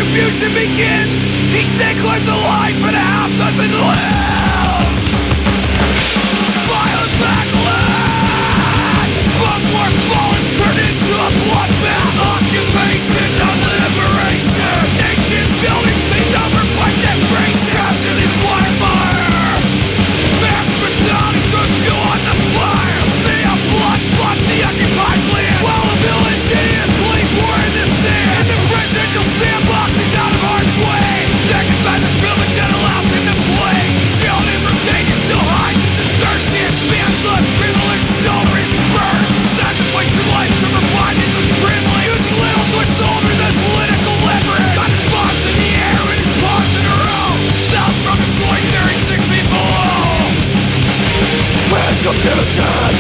retribution begins. Each day claims a life and a half dozen lives. Violent backlash. Before fallen turned into a bloodbath. Occupation of liberation. Nation building cleaned over by desperation. Trapped in this quagmire. Back baton and good fuel on the fire. See a blood flood the occupied land. While the village and police war in the sand. And the presidential sandbox is out of harm's way. Taken by the privilege that allows him to play. Shielded from danger, still hides in desertion. Man's left privilege, chivalry is burned. Sacrifice your life to provide it with privilege. Using little toy soldiers as political leverage. Got his bombs in the air and his paws in a row. South from the 2036 feet below. Retribution.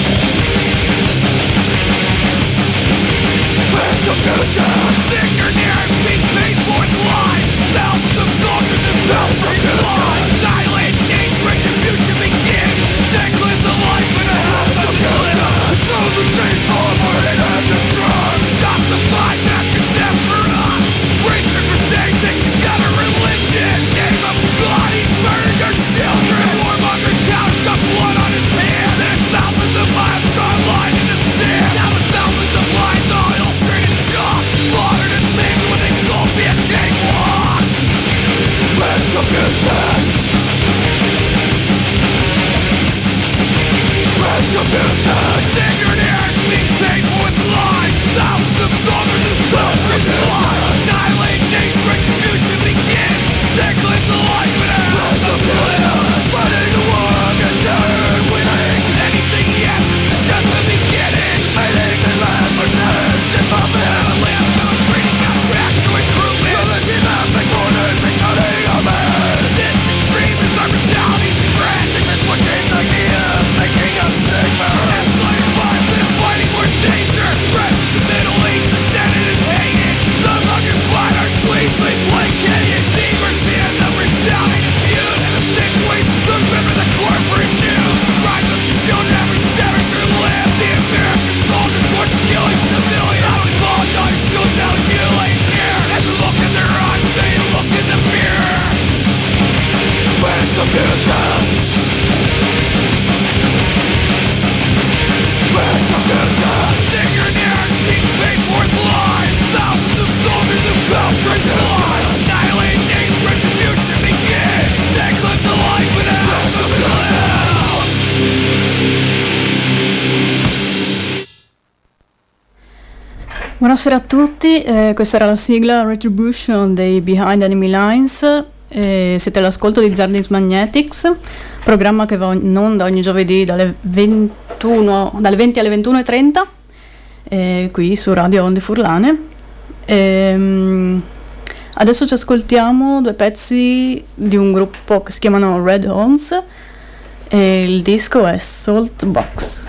Retribution. Sick or near, speak paid for its lives. Thousands of soldiers and thousands of lives. Annihilate nation, retribution begins. Stakes lives a life and a half dozen lives. So the same forward and have distrust. Shots the fight, not contempt for us. Race and crusade takes together religion. Name of God, he's murdered their children. Warmonger counts got blood on his hands. There's thousands of miles drawn line in the sand. Now there's thousands of lines all illustrated chalk. Slaughtered and maimed when they told me a cakewalk. Retribution. Retribution. Sacred airs being paid for with lies. Thousands of soldiers and thousands of lives. Annihilate nation, retribution begins. Stakes lives a life and a half dozen lives. Fighting the war against terror, winning. Anything he asks is just the beginning. Fighting the land for terror, development. The land's not breeding out back to recruitment. Religion mapping borders and cutting a man. This extreme is our brutality's brand. This is Bush's idea, making us safer. Escalating violence and fighting more danger. Spread the Middle East is standing and hating. The occupied our sleeves, they placated. See mercy and the resounding abuse. And the situation took remember the corporate news. Crimes of children every severed their lives. The American soldiers forced killing civilians. I would apologize, should now you ain't here. And look in their eyes, they look in the mirror. Retribution. Retribution. Sick or near, speak paid for its lives. Thousands of soldiers have felt for its lives. Annihilate nation, retribution begins. Stakes lives a life and a half dozen lives. Buonasera a tutti, questa era la sigla Retribution dei Behind Enemy Lines. Siete all'ascolto di Zardis Magnetics, programma che va in onda ogni giovedì dalle 20 alle 21:30 qui su Radio Onde Furlane. Adesso ci ascoltiamo due pezzi di un gruppo che si chiamano Red Horns e il disco è Salt Box.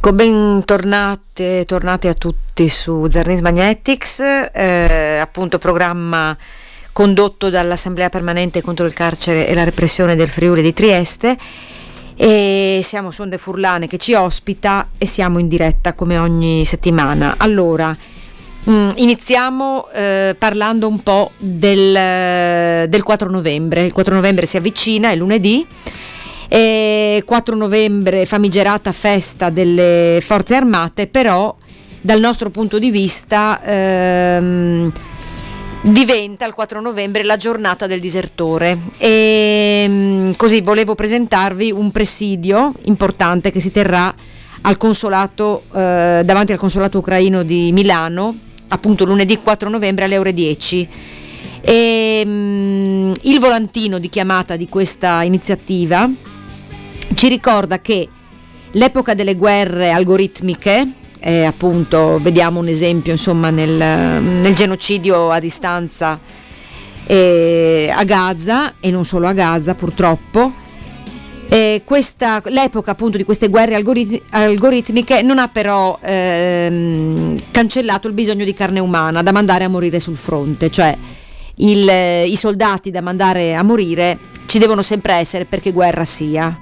Ecco, tornate a tutti su Zernis Magnetics, appunto programma condotto dall'Assemblea Permanente contro il carcere e la repressione del Friuli di Trieste, e siamo su Onde Furlane che ci ospita e siamo in diretta come ogni settimana. Allora, iniziamo parlando un po' del 4 novembre. Il 4 novembre si avvicina, è lunedì. 4 novembre, famigerata festa delle forze armate, però dal nostro punto di vista diventa il 4 novembre la giornata del disertore, e così volevo presentarvi un presidio importante che si terrà al consolato, davanti al consolato ucraino di Milano, appunto lunedì 4 novembre alle ore 10. Il volantino di chiamata di questa iniziativa ci ricorda che l'epoca delle guerre algoritmiche, appunto vediamo un esempio insomma nel genocidio a distanza a Gaza, e non solo a Gaza purtroppo, l'epoca appunto di queste guerre algoritmiche non ha però cancellato il bisogno di carne umana da mandare a morire sul fronte, cioè i soldati da mandare a morire ci devono sempre essere, perché guerra sia.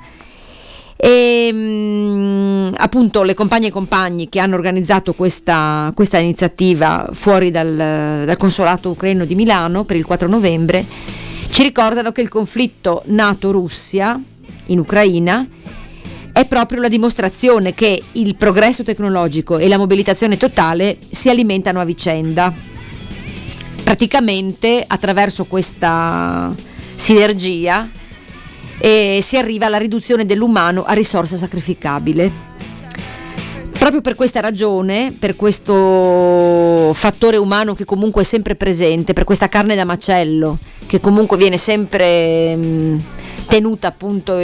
E appunto le compagne e compagni che hanno organizzato questa iniziativa fuori dal consolato ucraino di Milano per il 4 novembre ci ricordano che il conflitto NATO-Russia in Ucraina è proprio la dimostrazione che il progresso tecnologico e la mobilitazione totale si alimentano a vicenda. Praticamente attraverso questa sinergia si arriva alla riduzione dell'umano a risorsa sacrificabile. Proprio per questa ragione, per questo fattore umano che comunque è sempre presente, per questa carne da macello che comunque viene sempre tenuta appunto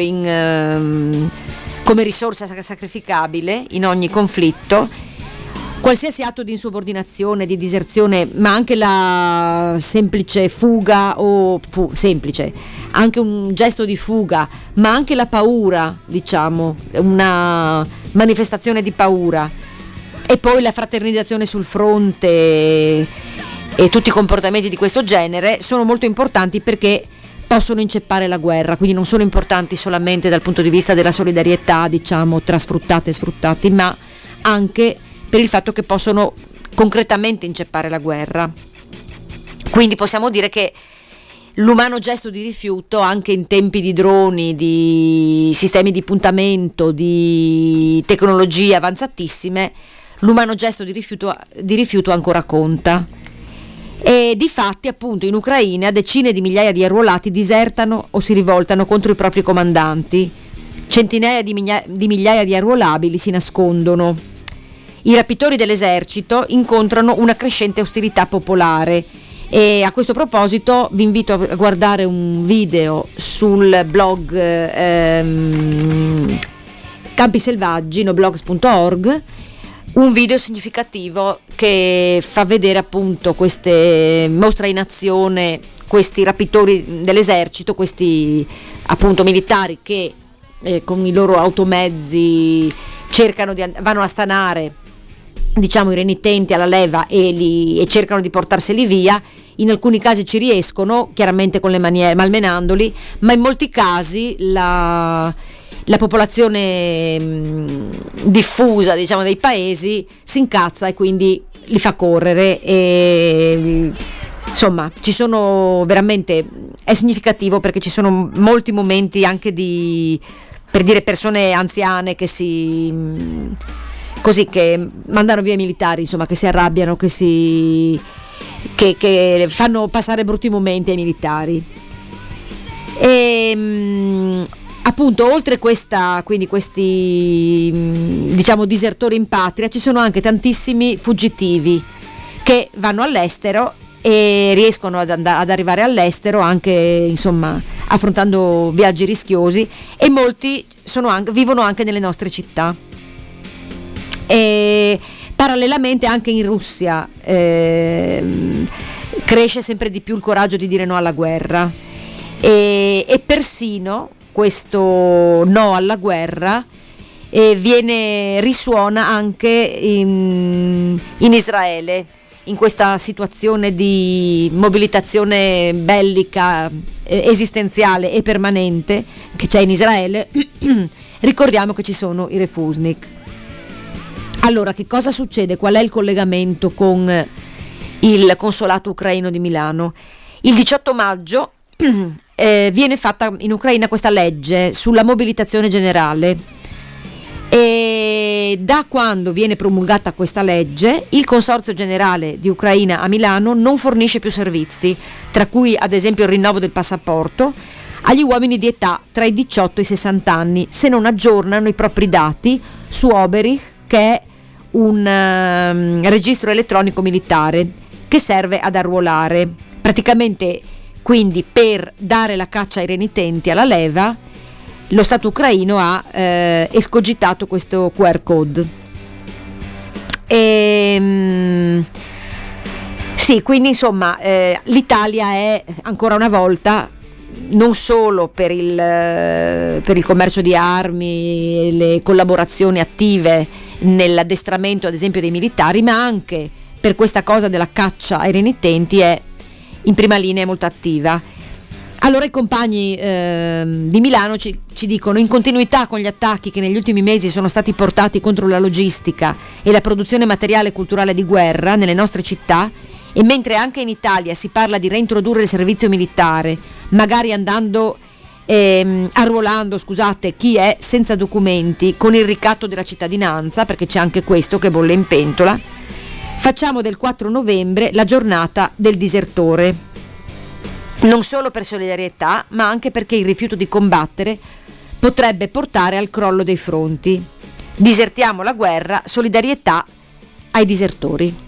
come risorsa sacrificabile in ogni conflitto, qualsiasi atto di insubordinazione, di diserzione, ma anche la semplice fuga anche un gesto di fuga, ma anche la paura, diciamo, una manifestazione di paura, e poi la fraternizzazione sul fronte e tutti i comportamenti di questo genere sono molto importanti, perché possono inceppare la guerra, quindi non sono importanti solamente dal punto di vista della solidarietà, diciamo, tra sfruttate e sfruttati, ma anche per il fatto che possono concretamente inceppare la guerra. Quindi possiamo dire che l'umano gesto di rifiuto, anche in tempi di droni, di sistemi di puntamento, di tecnologie avanzatissime, l'umano gesto di rifiuto ancora conta. E difatti appunto in Ucraina decine di migliaia di arruolati disertano o si rivoltano contro i propri comandanti, centinaia di migliaia di arruolabili si nascondono. I rapitori dell'esercito incontrano una crescente ostilità popolare, e a questo proposito vi invito a guardare un video sul blog Campi Selvaggi, noblogs.org, un video significativo che fa vedere appunto mostra in azione questi rapitori dell'esercito, questi appunto militari che con i loro automezzi vanno a stanare, diciamo, i renitenti alla leva e cercano di portarseli via. In alcuni casi ci riescono, chiaramente con le maniere, malmenandoli, ma in molti casi la popolazione diffusa, diciamo, dei paesi si incazza e quindi li fa correre, e insomma ci sono veramente, è significativo perché ci sono molti momenti anche per dire, persone anziane che che mandano via i militari, insomma, che si arrabbiano, che fanno passare brutti momenti ai militari. E appunto, oltre quindi questi diciamo disertori in patria, ci sono anche tantissimi fuggitivi che vanno all'estero e riescono ad arrivare all'estero anche, insomma, affrontando viaggi rischiosi, e molti vivono anche nelle nostre città. E parallelamente anche in Russia cresce sempre di più il coraggio di dire no alla guerra, e persino questo no alla guerra risuona anche in Israele, in questa situazione di mobilitazione bellica esistenziale e permanente che c'è in Israele. Ricordiamo che ci sono i refusnik. Allora, che cosa succede? Qual è il collegamento con il consolato ucraino di Milano? Il 18 maggio viene fatta in Ucraina questa legge sulla mobilitazione generale, e da quando viene promulgata questa legge il Consorzio Generale di Ucraina a Milano non fornisce più servizi, tra cui ad esempio il rinnovo del passaporto, agli uomini di età tra i 18 e i 60 anni, se non aggiornano i propri dati su Oberich, che è un registro elettronico militare che serve ad arruolare. Praticamente, quindi, per dare la caccia ai renitenti alla leva, lo Stato ucraino ha escogitato questo QR code. Sì, quindi insomma l'Italia è ancora una volta, non solo per il commercio di armi e le collaborazioni attive nell'addestramento ad esempio dei militari, ma anche per questa cosa della caccia ai renitenti è in prima linea, molto attiva. Allora i compagni di Milano ci dicono: in continuità con gli attacchi che negli ultimi mesi sono stati portati contro la logistica e la produzione materiale e culturale di guerra nelle nostre città, e mentre anche in Italia si parla di reintrodurre il servizio militare, magari arruolando chi è senza documenti con il ricatto della cittadinanza, perché c'è anche questo che bolle in pentola, facciamo del 4 novembre la giornata del disertore. Non solo per solidarietà, ma anche perché il rifiuto di combattere potrebbe portare al crollo dei fronti. Disertiamo la guerra, solidarietà ai disertori.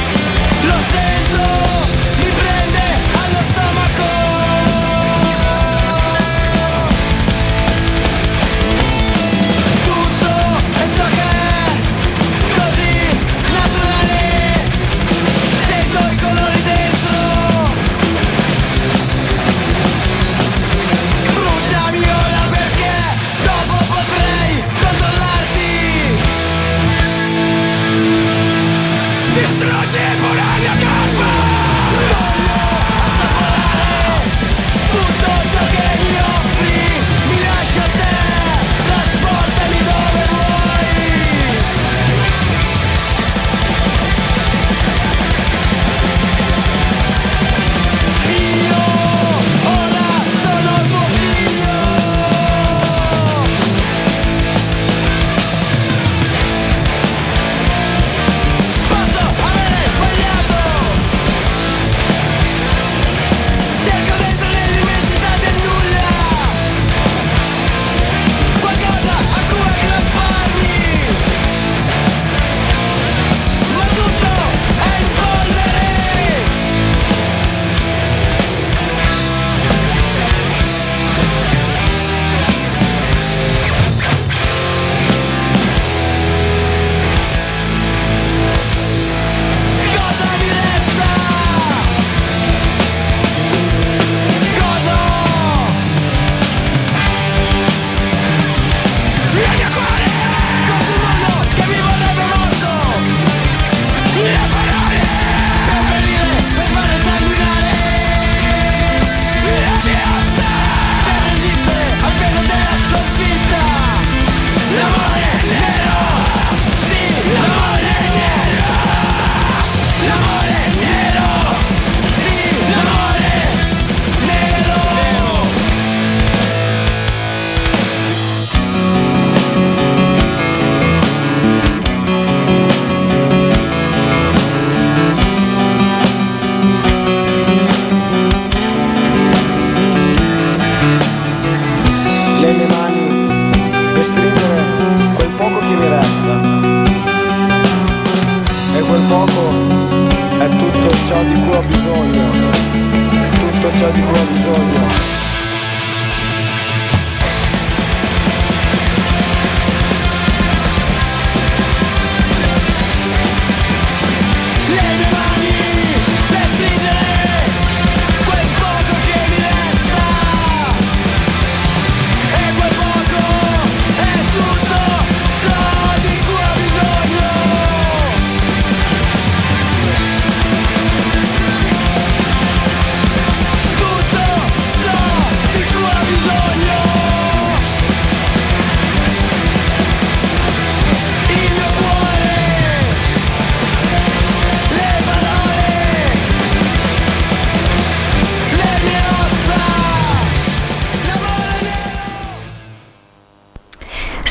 Lo sento, mi prende allo stomaco.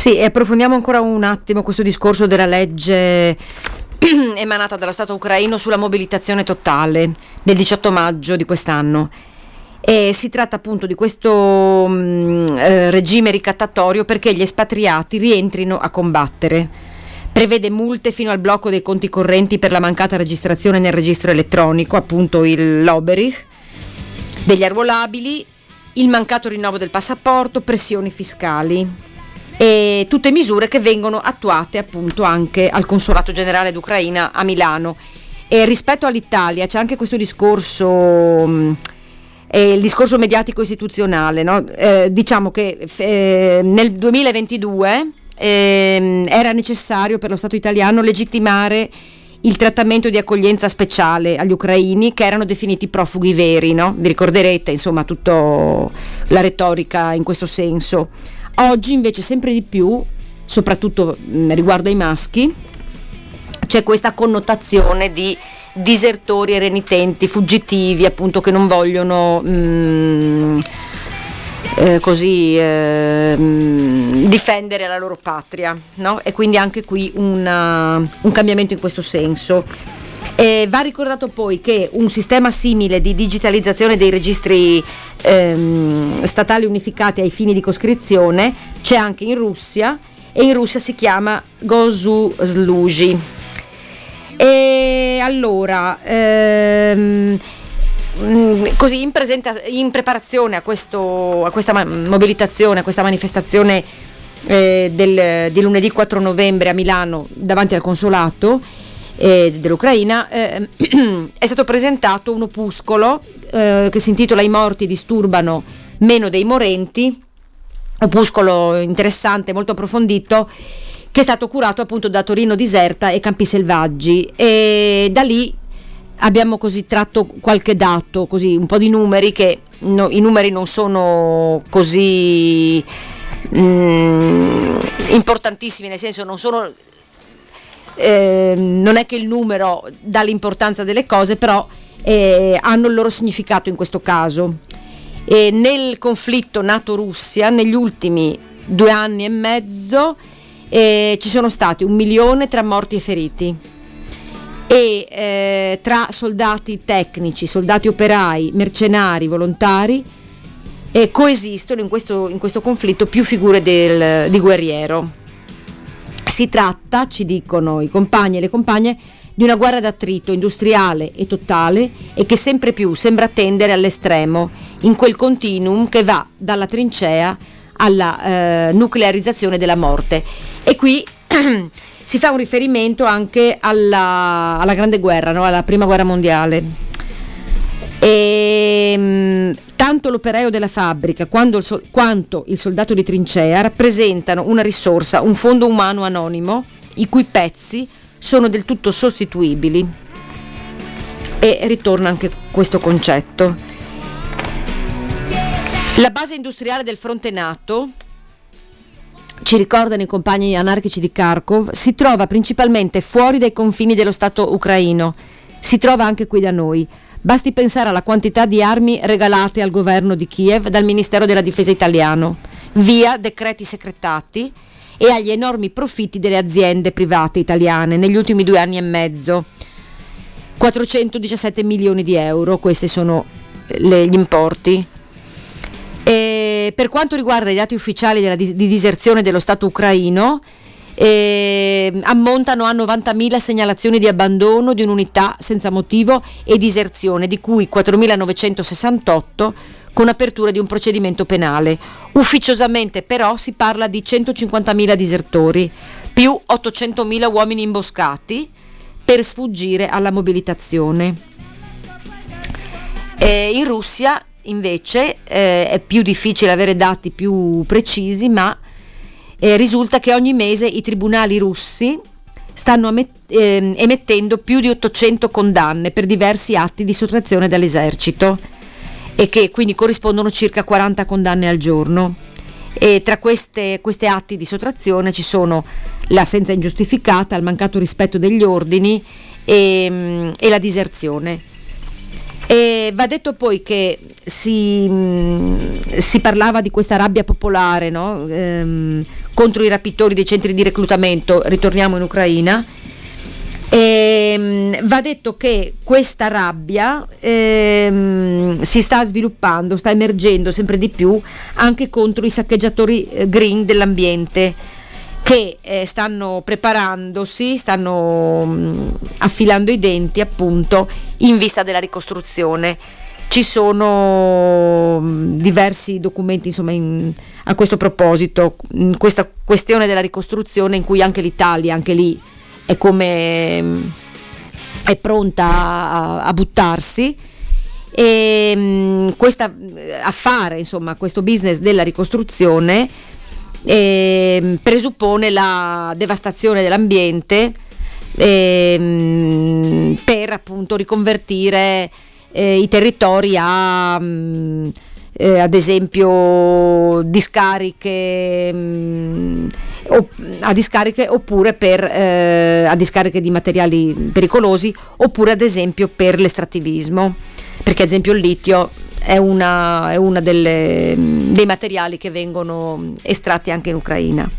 Sì, e approfondiamo ancora un attimo questo discorso della legge emanata dallo Stato ucraino sulla mobilitazione totale del 18 maggio di quest'anno. E si tratta appunto di questo regime ricattatorio perché gli espatriati rientrino a combattere. Prevede multe fino al blocco dei conti correnti per la mancata registrazione nel registro elettronico, appunto l'Oberich, degli arruolabili, il mancato rinnovo del passaporto, pressioni fiscali e tutte misure che vengono attuate appunto anche al Consolato Generale d'Ucraina a Milano. E rispetto all'Italia c'è anche questo discorso, il discorso mediatico istituzionale, no? Diciamo che nel 2022 era necessario per lo Stato italiano legittimare il trattamento di accoglienza speciale agli ucraini che erano definiti profughi veri, no? Vi ricorderete insomma tutta la retorica in questo senso. Oggi invece sempre di più, soprattutto riguardo ai maschi, c'è questa connotazione di disertori e renitenti, fuggitivi appunto che non vogliono difendere la loro patria, no? E quindi anche qui un cambiamento in questo senso. Va ricordato poi che un sistema simile di digitalizzazione dei registri statali unificati ai fini di coscrizione c'è anche in Russia, e in Russia si chiama Gosuzluji. E allora così in preparazione a questa mobilitazione, a questa manifestazione di lunedì 4 novembre a Milano davanti al consolato dell'Ucraina, è stato presentato un opuscolo che si intitola I morti disturbano meno dei morenti, opuscolo interessante, molto approfondito, che è stato curato appunto da Torino Diserta e Campi Selvaggi, e da lì abbiamo così tratto qualche dato, così un po' di numeri che i numeri non sono così importantissimi, nel senso non è che il numero dà l'importanza delle cose, però hanno il loro significato in questo caso. Nel conflitto NATO-Russia negli ultimi 2 anni e mezzo ci sono stati 1 milione tra morti e feriti, e tra soldati tecnici, soldati operai, mercenari, volontari, coesistono in questo conflitto più figure di guerriero. Si tratta, ci dicono i compagni e le compagne, di una guerra d'attrito industriale e totale, e che sempre più sembra tendere all'estremo in quel continuum che va dalla trincea alla nuclearizzazione della morte. E qui si fa un riferimento anche alla Grande Guerra, no? Alla Prima Guerra Mondiale. Tanto l'operaio della fabbrica quanto il soldato di trincea rappresentano una risorsa, un fondo umano anonimo, i cui pezzi sono del tutto sostituibili. E ritorna anche questo concetto. La base industriale del fronte NATO, ci ricordano i compagni anarchici di Kharkov, si trova principalmente fuori dai confini dello Stato ucraino. Si trova anche qui da noi. Basti pensare alla quantità di armi regalate al governo di Kiev dal Ministero della Difesa italiano, via decreti secretati, e agli enormi profitti delle aziende private italiane negli ultimi 2 anni e mezzo. 417 milioni di euro, questi sono gli importi. E per quanto riguarda i dati ufficiali di diserzione dello Stato ucraino, ammontano a 90.000 segnalazioni di abbandono di un'unità senza motivo e diserzione, di cui 4.968 con apertura di un procedimento penale. Ufficiosamente però si parla di 150.000 disertori più 800.000 uomini imboscati per sfuggire alla mobilitazione. In Russia invece è più difficile avere dati più precisi, ma risulta che ogni mese i tribunali russi stanno emettendo più di 800 condanne per diversi atti di sottrazione dall'esercito, e che quindi corrispondono circa 40 condanne al giorno. E tra questi atti di sottrazione ci sono l'assenza ingiustificata, il mancato rispetto degli ordini e la diserzione. E va detto poi che si parlava di questa rabbia popolare, no? Contro i rapitori dei centri di reclutamento. Ritorniamo in Ucraina. Va detto che questa rabbia si sta sviluppando, sta emergendo sempre di più anche contro i saccheggiatori green dell'ambiente, che stanno preparandosi, stanno affilando i denti appunto in vista della ricostruzione. Ci sono diversi documenti insomma a questo proposito, questa questione della ricostruzione, in cui anche l'Italia, anche lì è pronta a buttarsi, e questa affare, insomma, questo business della ricostruzione presuppone la devastazione dell'ambiente per appunto riconvertire i territori ad esempio discariche oppure a discariche di materiali pericolosi, oppure ad esempio per l'estrattivismo, perché ad esempio il litio è una dei materiali che vengono estratti anche in Ucraina.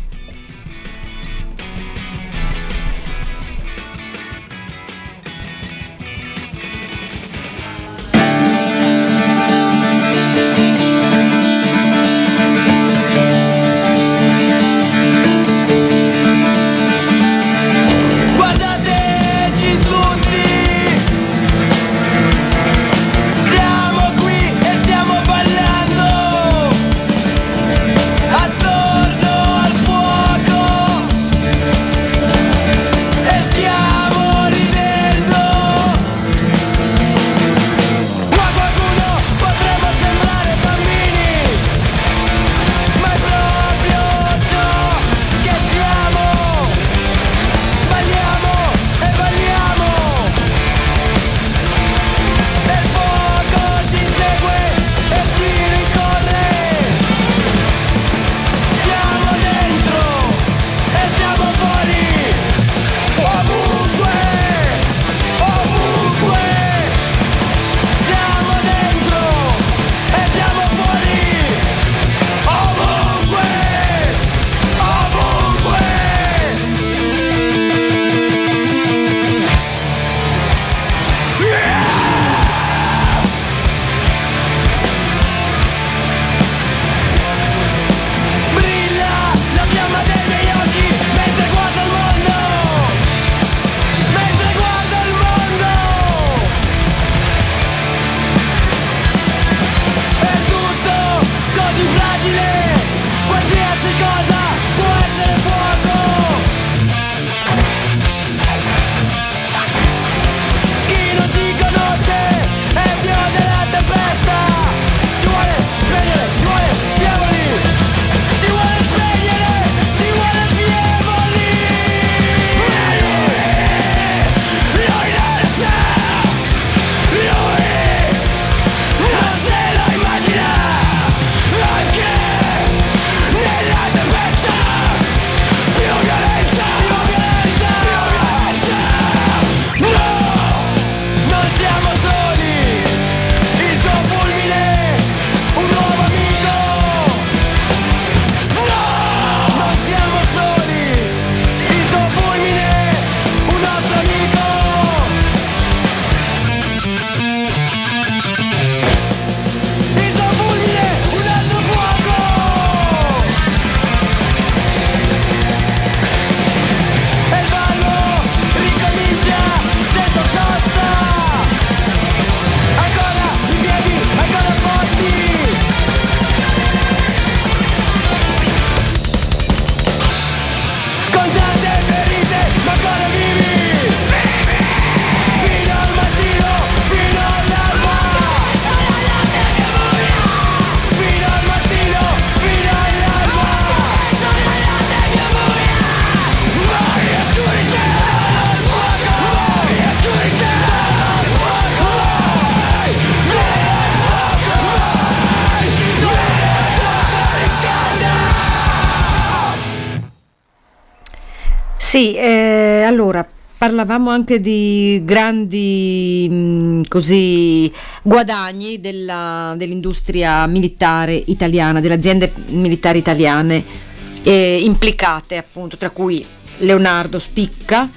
Sì, allora parlavamo anche di grandi così guadagni dell'industria militare italiana, delle aziende militari italiane implicate, appunto, tra cui Leonardo spicca,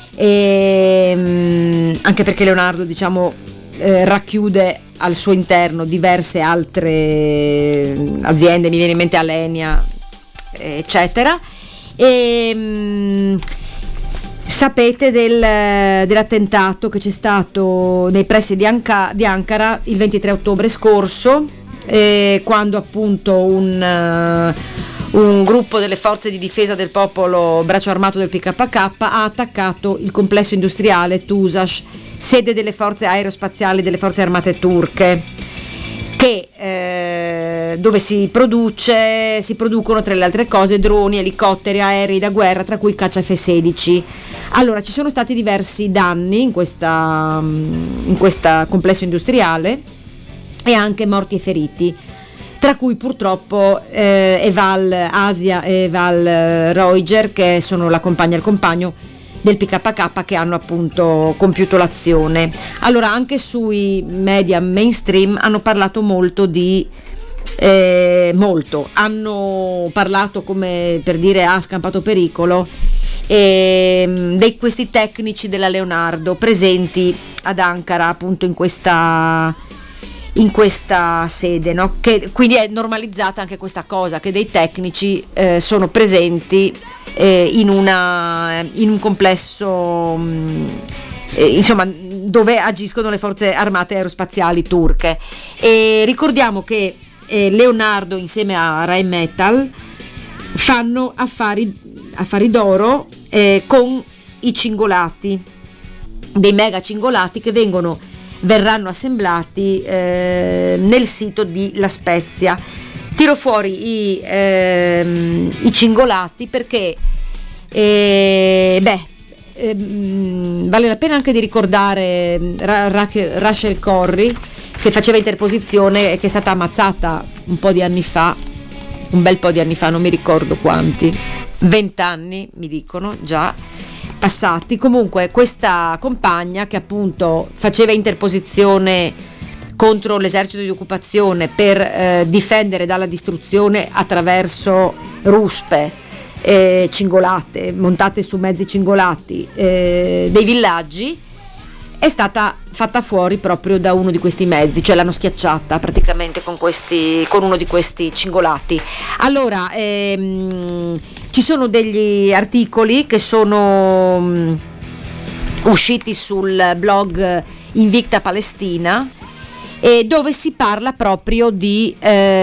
anche perché Leonardo, diciamo, racchiude al suo interno diverse altre aziende, mi viene in mente Alenia, eccetera. Sapete dell'attentato che c'è stato nei pressi di Ankara il 23 ottobre scorso, quando appunto un gruppo delle forze di difesa del popolo braccio armato del PKK ha attaccato il complesso industriale Tusash, sede delle forze aerospaziali delle forze armate turche, dove si producono, tra le altre cose, droni, elicotteri, aerei da guerra, tra cui caccia F-16. Allora, ci sono stati diversi danni in questo complesso industriale e anche morti e feriti, tra cui purtroppo Eval Asia e Eval Reuger, che sono la compagna e il compagno del PKK, che hanno appunto compiuto l'azione. Allora, anche sui media mainstream hanno parlato molto hanno parlato, come per dire, ha scampato pericolo, di questi tecnici della Leonardo presenti ad Ankara, appunto in questa sede, no? Che quindi è normalizzata anche questa cosa, che dei tecnici sono presenti in un complesso insomma, dove agiscono le forze armate aerospaziali turche. E ricordiamo che Leonardo insieme a Rheinmetall fanno affari d'oro con i cingolati, dei mega cingolati che verranno assemblati nel sito di La Spezia. Tiro fuori i cingolati perché vale la pena anche di ricordare Rachel Corrie, che faceva interposizione e che è stata ammazzata un bel po' di anni fa, non mi ricordo quanti, 20 anni mi dicono già passati. Comunque questa compagna, che appunto faceva interposizione contro l'esercito di occupazione per difendere dalla distruzione attraverso ruspe cingolate montate su mezzi cingolati dei villaggi, è stata fatta fuori proprio da uno di questi mezzi, cioè l'hanno schiacciata praticamente con uno di questi cingolati. Allora ci sono degli articoli che sono usciti sul blog Invicta Palestina, dove si parla proprio si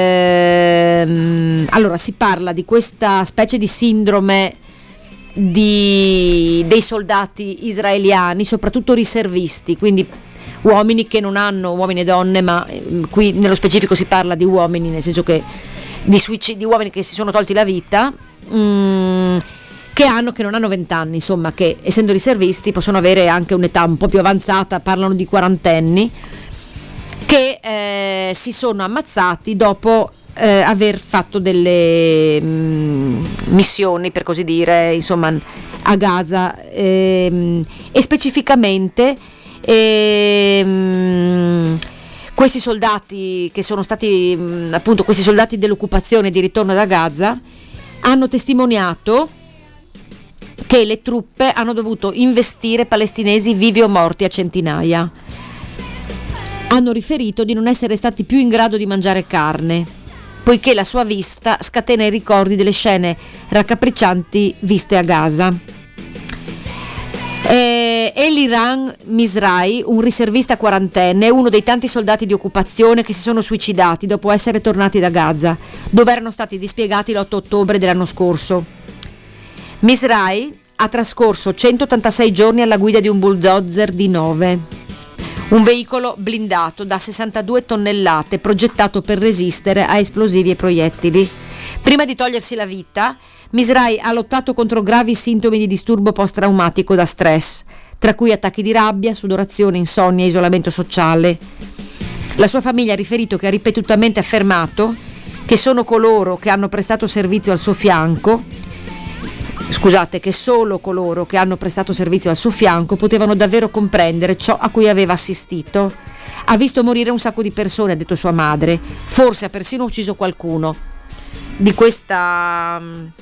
parla di questa specie di sindrome dei soldati israeliani, soprattutto riservisti, quindi uomini e donne, ma qui nello specifico si parla di uomini, nel senso che di uomini che si sono tolti la vita, che non hanno 20 anni, insomma, che essendo riservisti possono avere anche un'età un po' più avanzata, parlano di quarantenni, che si sono ammazzati dopo aver fatto delle missioni, per così dire, insomma, a Gaza, e specificamente questi soldati che sono stati appunto questi soldati dell'occupazione di ritorno da Gaza hanno testimoniato che le truppe hanno dovuto investire palestinesi vivi o morti a centinaia. Hanno riferito di non essere stati più in grado di mangiare carne, poiché la sua vista scatena i ricordi delle scene raccapriccianti viste a Gaza. Eliran Misrai, un riservista quarantenne, è uno dei tanti soldati di occupazione che si sono suicidati dopo essere tornati da Gaza, dove erano stati dispiegati l'8 ottobre dell'anno scorso. Misrai ha trascorso 186 giorni alla guida di un bulldozer D9, un veicolo blindato da 62 tonnellate progettato per resistere a esplosivi e proiettili. Prima di togliersi la vita, Misrai ha lottato contro gravi sintomi di disturbo post-traumatico da stress, tra cui attacchi di rabbia, sudorazione, insonnia e isolamento sociale. La sua famiglia ha riferito che ha ripetutamente affermato che sono coloro che hanno prestato servizio al suo fianco che solo coloro che hanno prestato servizio al suo fianco potevano davvero comprendere ciò a cui aveva assistito. Ha visto morire un sacco di persone, ha detto sua madre, forse ha persino ucciso qualcuno. Di questa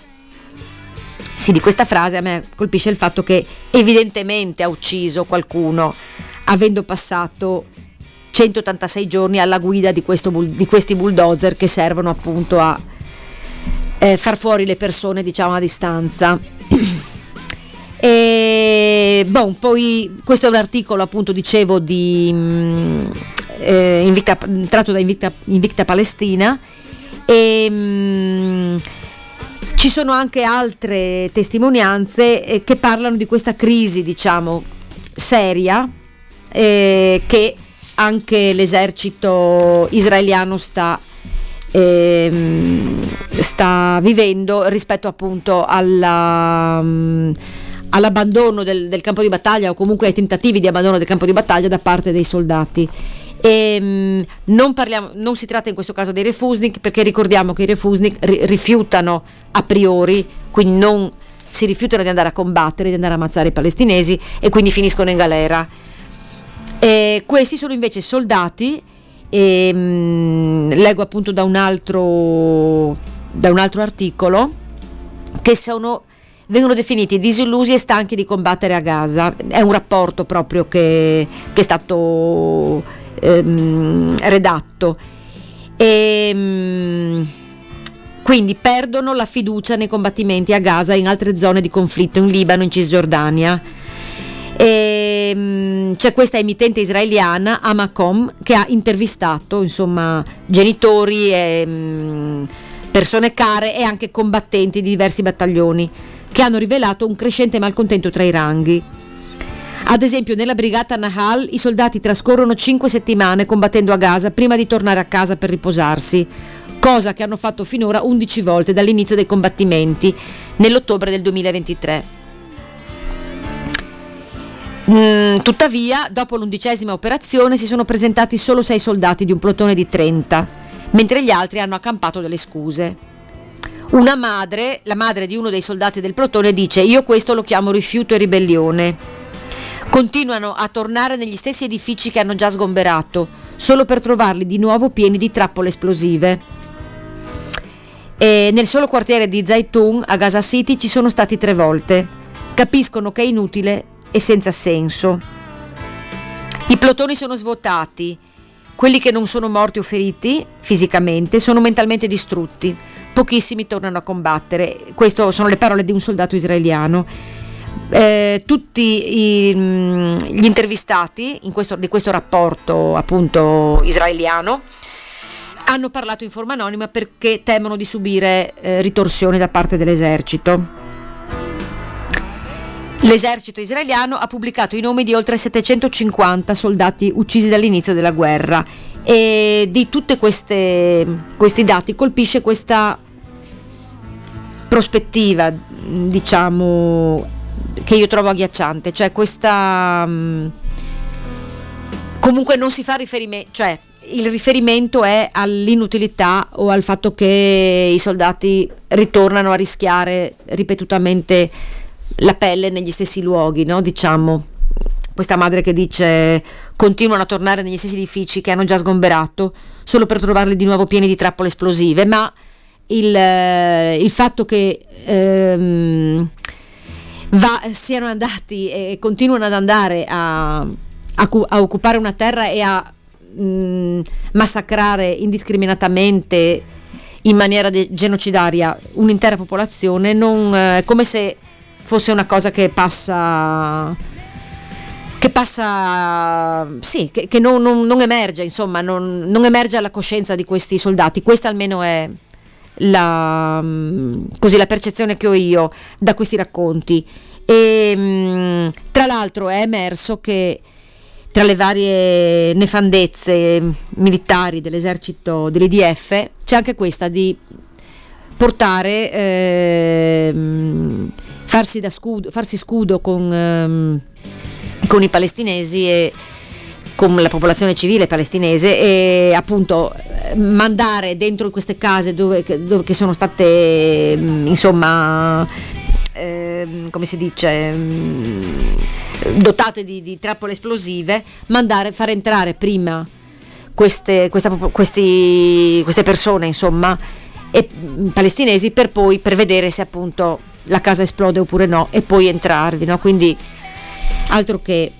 frase a me colpisce il fatto che evidentemente ha ucciso qualcuno, avendo passato 186 giorni alla guida di questi bulldozer che servono appunto a far fuori le persone, diciamo, a distanza. E poi questo è un articolo, appunto, dicevo, tratto da Invicta Palestina, e ci sono anche altre testimonianze che parlano di questa crisi, diciamo, seria, che anche l'esercito israeliano sta vivendo rispetto appunto all'abbandono del campo di battaglia, o comunque ai tentativi di abbandono del campo di battaglia da parte dei soldati. Non si tratta in questo caso dei refusnik, perché ricordiamo che i refusnik rifiutano a priori, quindi non si rifiutano di andare a combattere, di andare a ammazzare i palestinesi, e quindi finiscono in galera. Questi sono invece soldati, leggo appunto da un altro articolo, che vengono definiti disillusi e stanchi di combattere a Gaza. È un rapporto proprio che è stato redatto, quindi perdono la fiducia nei combattimenti a Gaza e in altre zone di conflitto, in Libano, in Cisgiordania. C'è questa emittente israeliana, Amacom, che ha intervistato, insomma, genitori e persone care e anche combattenti di diversi battaglioni, che hanno rivelato un crescente malcontento tra i ranghi. Ad esempio, nella brigata Nahal i soldati trascorrono 5 settimane combattendo a Gaza prima di tornare a casa per riposarsi, cosa che hanno fatto finora 11 volte dall'inizio dei combattimenti nell'ottobre del 2023. Tuttavia, dopo l'11ª operazione si sono presentati solo 6 soldati di un plotone di 30, mentre gli altri hanno accampato delle scuse. La madre di uno dei soldati del plotone dice: io questo lo chiamo rifiuto e ribellione. Continuano a tornare negli stessi edifici che hanno già sgomberato, solo per trovarli di nuovo pieni di trappole esplosive. E nel solo quartiere di Zaytun a Gaza City ci sono stati 3 volte. Capiscono che è inutile e senza senso. I plotoni sono svuotati, quelli che non sono morti o feriti fisicamente sono mentalmente distrutti, pochissimi tornano a combattere. Queste sono le parole di un soldato israeliano. Tutti gli intervistati di questo rapporto, appunto, israeliano, hanno parlato in forma anonima perché temono di subire ritorsioni da parte dell'esercito. L'esercito israeliano ha pubblicato i nomi di oltre 750 soldati uccisi dall'inizio della guerra, e di tutti questi dati colpisce questa prospettiva, diciamo, che io trovo agghiacciante, cioè questa comunque non si fa riferimento, cioè il riferimento è all'inutilità o al fatto che i soldati ritornano a rischiare ripetutamente la pelle negli stessi luoghi, no? Diciamo, questa madre che dice: continuano a tornare negli stessi edifici che hanno già sgomberato solo per trovarli di nuovo pieni di trappole esplosive. Ma il fatto che siano andati e continuano ad andare a occupare una terra e a massacrare indiscriminatamente, in maniera genocidaria, un'intera popolazione, non è come se fosse una cosa che passa, sì, che non emerge, insomma, non emerge alla coscienza di questi soldati. Questa almeno è la percezione che ho io da questi racconti. E tra l'altro è emerso che tra le varie nefandezze militari dell'esercito dell'IDF c'è anche questa di portare farsi scudo con i palestinesi e con la popolazione civile palestinese, e appunto mandare dentro queste case dove che sono state insomma come si dice, dotate di trappole esplosive, far entrare prima queste persone, insomma, palestinesi, per vedere se appunto la casa esplode oppure no, e poi entrarvi, no? Quindi altro che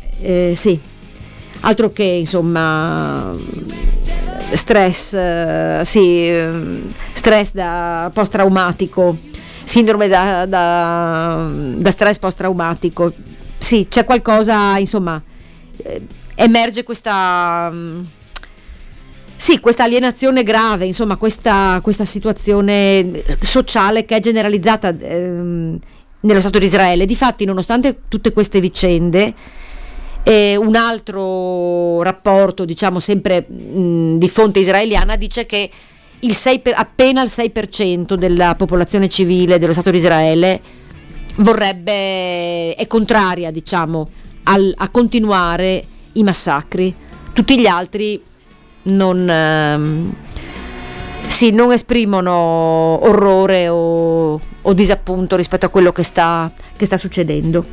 insomma stress da post-traumatico, sindrome da stress post-traumatico. Sì, c'è qualcosa, insomma, emerge questa alienazione grave, insomma, questa situazione sociale che è generalizzata nello Stato di Israele. Difatti, nonostante tutte queste vicende, un altro rapporto, diciamo sempre di fonte israeliana, dice che appena il 6% della popolazione civile dello Stato di Israele è contraria, diciamo, a continuare i massacri. Tutti gli altri non esprimono orrore o disappunto rispetto a quello che sta succedendo.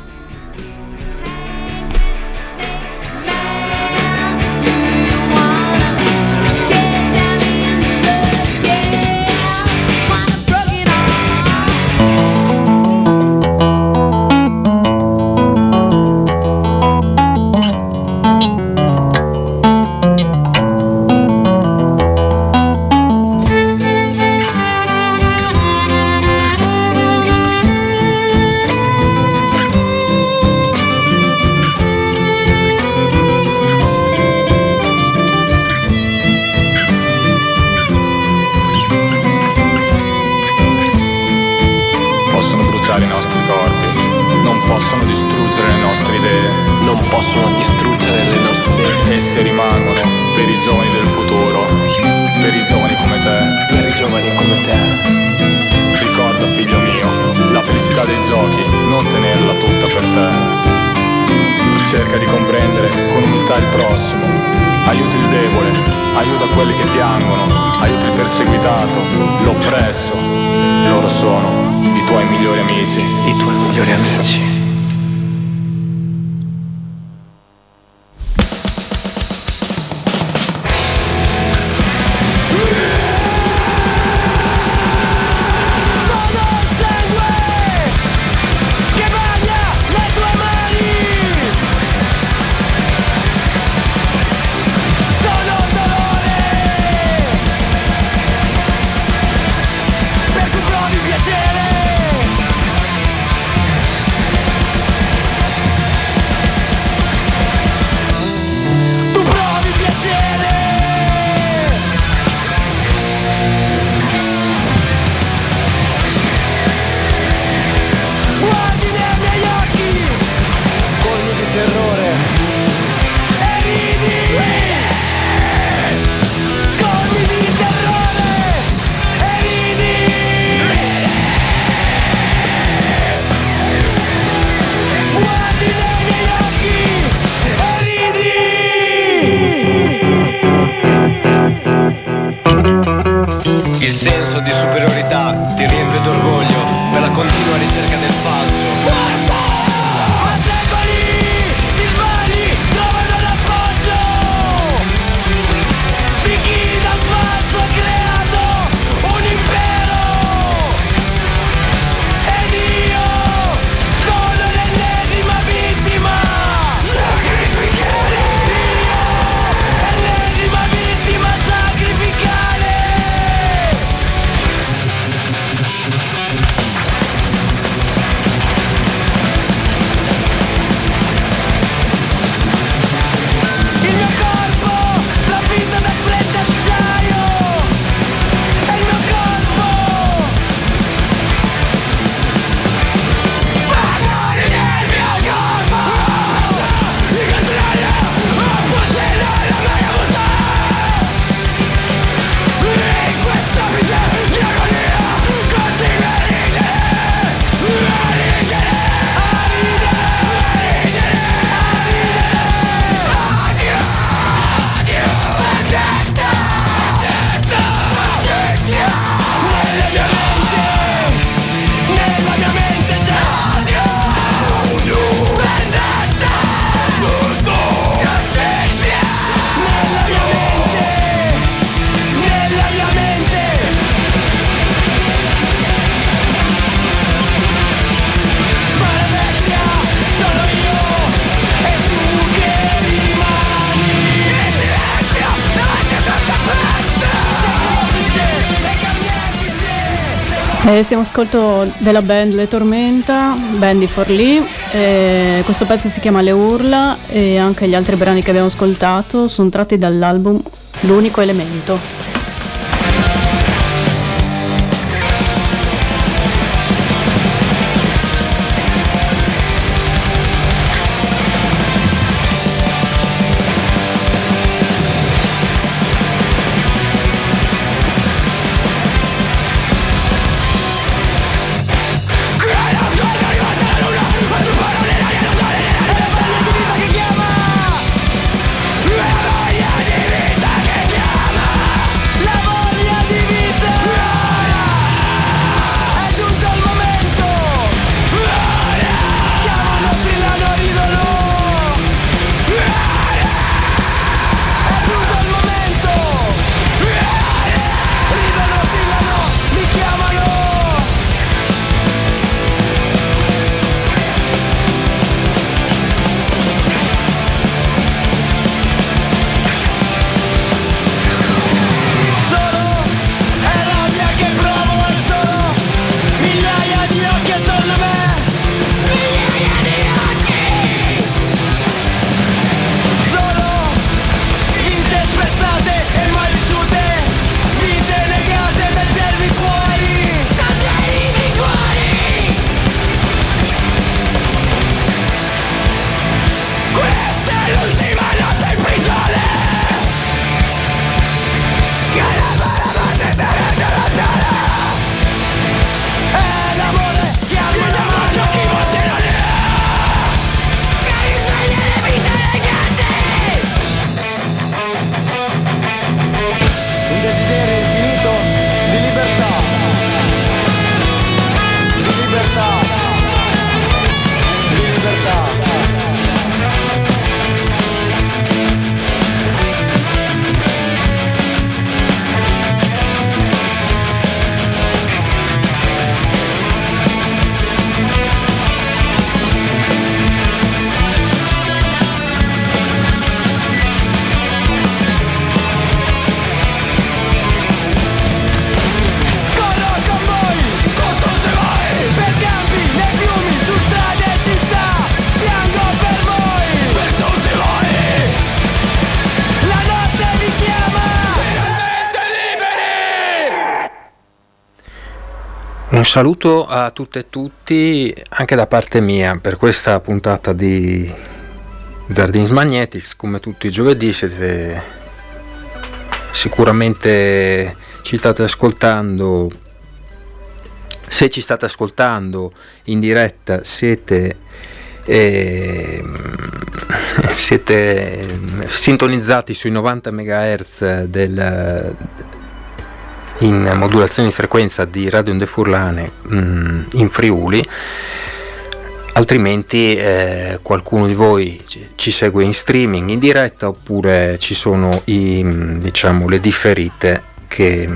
Cerca di comprendere con umiltà il prossimo, aiuta il debole, aiuta quelli che piangono, aiuta il perseguitato, l'oppresso. Loro sono i tuoi migliori amici. I tuoi migliori amici. Stiamo ascolto della band Le Tormenta, band di Forlì. Questo pezzo si chiama Le Urla e anche gli altri brani che abbiamo ascoltato sono tratti dall'album L'Unico Elemento. Un saluto a tutte e tutti anche da parte mia per questa puntata di Zardins Magnetics. Come tutti i giovedì siete sicuramente ci state ascoltando. Se ci state ascoltando in diretta siete sintonizzati sui 90 MHz in modulazione di frequenza di Radio Onde Furlane in Friuli, altrimenti qualcuno di voi ci segue in streaming in diretta, oppure ci sono le differite che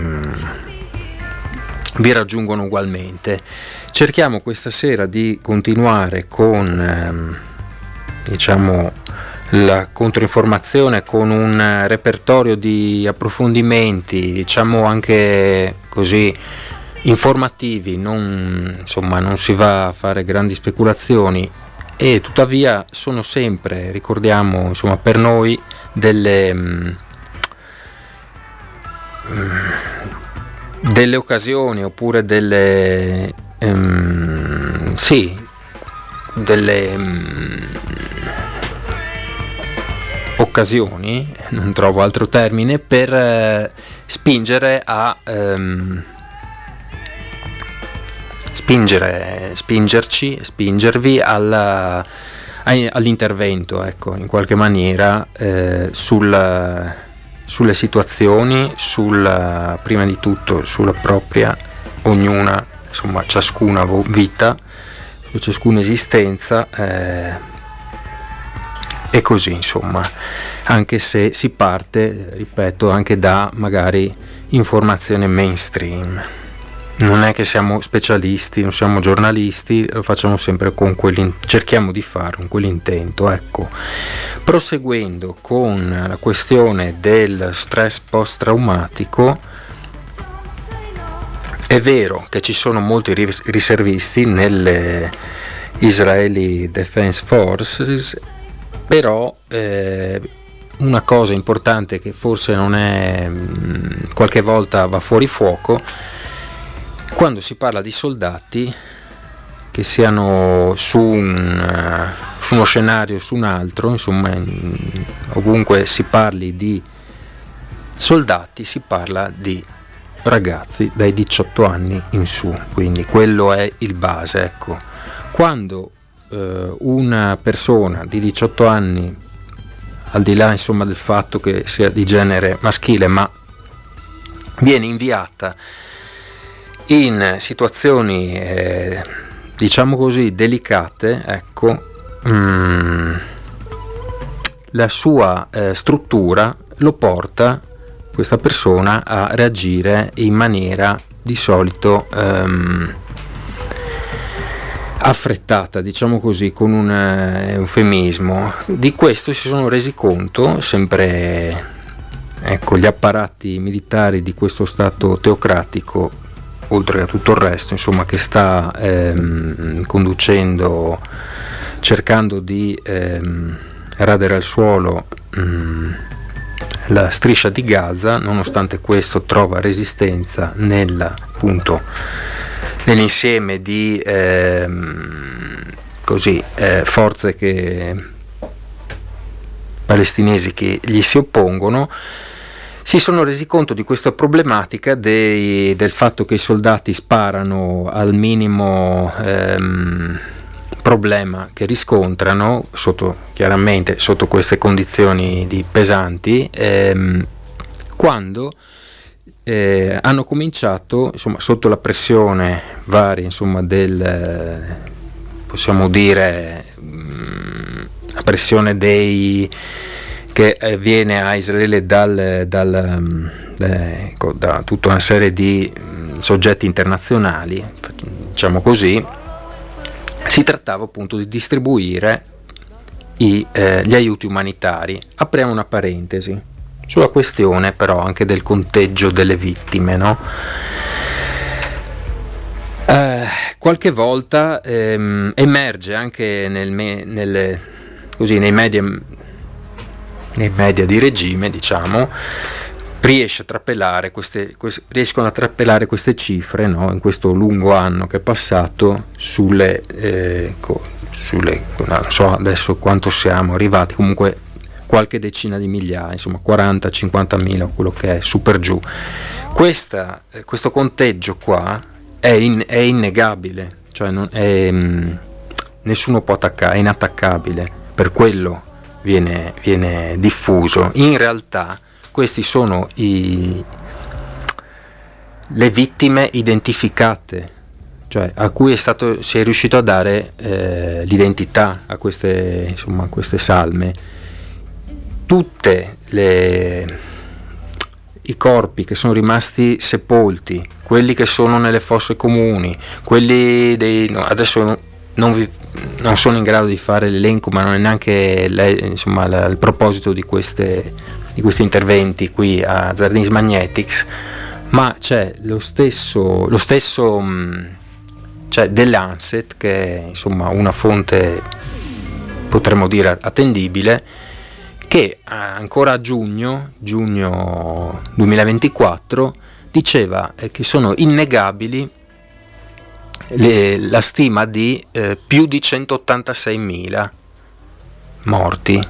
vi raggiungono ugualmente. Cerchiamo questa sera di continuare con la controinformazione, con un repertorio di approfondimenti, anche così informativi, non si va a fare grandi speculazioni, e tuttavia sono sempre, ricordiamo, per noi delle occasioni, oppure delle occasioni, non trovo altro termine, per spingervi all'intervento, ecco, in qualche maniera sulle situazioni, prima di tutto sulla propria, ciascuna vita, su ciascuna esistenza, e così, anche se si parte, ripeto, anche da magari informazione mainstream. Non è che siamo specialisti, non siamo giornalisti, lo facciamo sempre cerchiamo di fare con quell'intento, ecco. Proseguendo con la questione del stress post-traumatico, È vero che ci sono molti riservisti nelle Israeli Defense Forces, però una cosa importante che forse non è, qualche volta va fuori fuoco, quando si parla di soldati che siano su uno scenario o su un altro, insomma ovunque si parli di soldati si parla di ragazzi dai 18 anni in su, quindi quello è il base, ecco. Quando una persona di 18 anni, al di là insomma del fatto che sia di genere maschile, ma viene inviata in situazioni diciamo così delicate, ecco, la sua struttura lo porta, questa persona, a reagire in maniera di solito affrettata, diciamo così, con un eufemismo. Di questo si sono resi conto sempre, ecco, gli apparati militari di questo stato teocratico, oltre a tutto il resto, insomma, che sta conducendo, cercando di radere al suolo la striscia di Gaza. Nonostante questo trova resistenza nell'insieme di forze palestinesi che gli si oppongono. Si sono resi conto di questa problematica del fatto che i soldati sparano al minimo problema che riscontrano, chiaramente sotto queste condizioni pesanti, quando hanno cominciato, insomma, sotto la pressione varia, insomma, possiamo dire la pressione che viene a Israele da tutta una serie di soggetti internazionali, diciamo così. Si trattava appunto di distribuire gli aiuti umanitari. Apriamo una parentesi sulla questione però anche del conteggio delle vittime, no? Qualche volta emerge anche nei media di regime, diciamo, riescono a trappelare queste cifre, no? In questo lungo anno che è passato sulle non so adesso quanto siamo arrivati, comunque qualche decina di migliaia, insomma 40-50.000, quello che è, su per giù. Questo conteggio qua è innegabile, cioè nessuno può attaccare, è inattaccabile, per quello viene diffuso. In realtà questi sono le vittime identificate, cioè a cui si è riuscito a dare l'identità a queste salme. Tutte i corpi che sono rimasti sepolti, quelli che sono nelle fosse comuni, quelli adesso non sono in grado di fare l'elenco, ma non è neanche il proposito di questi interventi qui a Zardins Magnetics, ma c'è lo stesso c'è dell'Lancet, che è insomma una fonte, potremmo dire, attendibile, che ancora a giugno 2024 diceva che sono innegabili la stima di più di 186.000 morti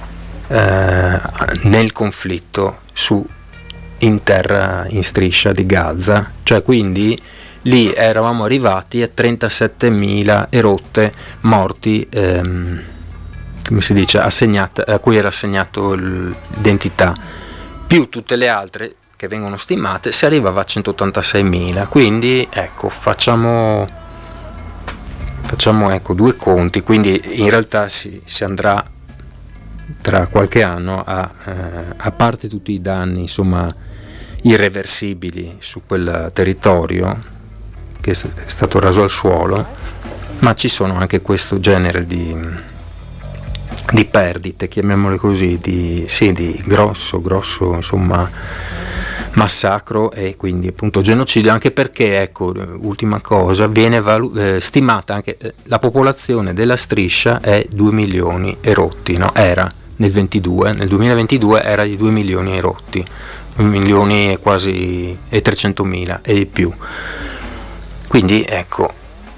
nel conflitto in terra, in striscia di Gaza, cioè quindi lì eravamo arrivati a 37.000 e rotte morti, come si dice, a cui era assegnato l'identità, più tutte le altre che vengono stimate, si arrivava a 186.000. Quindi ecco, facciamo due conti, quindi in realtà si andrà tra qualche anno a parte tutti i danni, insomma, irreversibili su quel territorio che è stato raso al suolo, ma ci sono anche questo genere di perdite, chiamiamole così, di grosso insomma massacro e quindi appunto genocidio, anche perché, ecco, ultima cosa, viene stimata anche la popolazione della striscia è 2 milioni e rotti, no? Era nel 2022 era di 2 milioni e rotti, 2 milioni e quasi e 300.000 e di più, quindi ecco,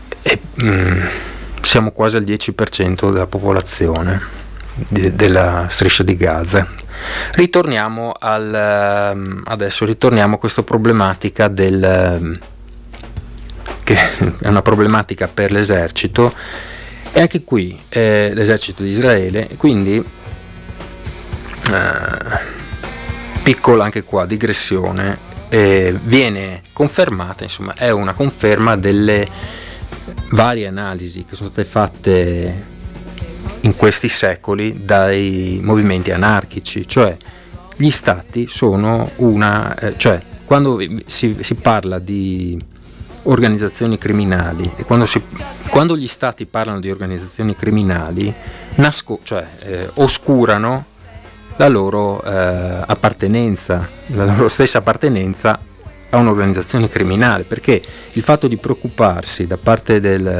siamo quasi al 10% della popolazione della striscia di Gaza. Ritorniamo adesso a questa problematica che è una problematica per l'esercito, e anche qui l'esercito di Israele, quindi piccola anche qua digressione, viene confermata, insomma è una conferma delle varie analisi che sono state fatte in questi secoli dai movimenti anarchici, cioè gli stati sono cioè quando si parla di organizzazioni criminali e quando gli stati parlano di organizzazioni criminali oscurano la loro appartenenza, la loro stessa appartenenza a un'organizzazione criminale, perché il fatto di preoccuparsi da parte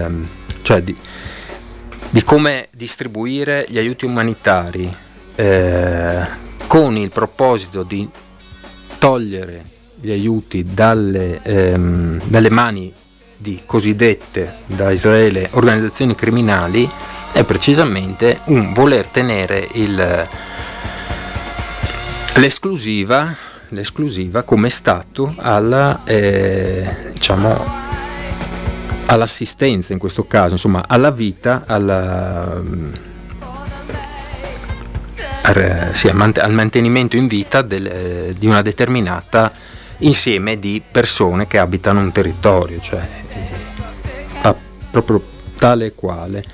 di come distribuire gli aiuti umanitari con il proposito di togliere gli aiuti dalle mani di cosiddette da Israele organizzazioni criminali è precisamente un voler tenere l'esclusiva come Stato all'assistenza, in questo caso, insomma, alla vita, al mantenimento in vita di una determinata insieme di persone che abitano un territorio, cioè proprio tale e quale.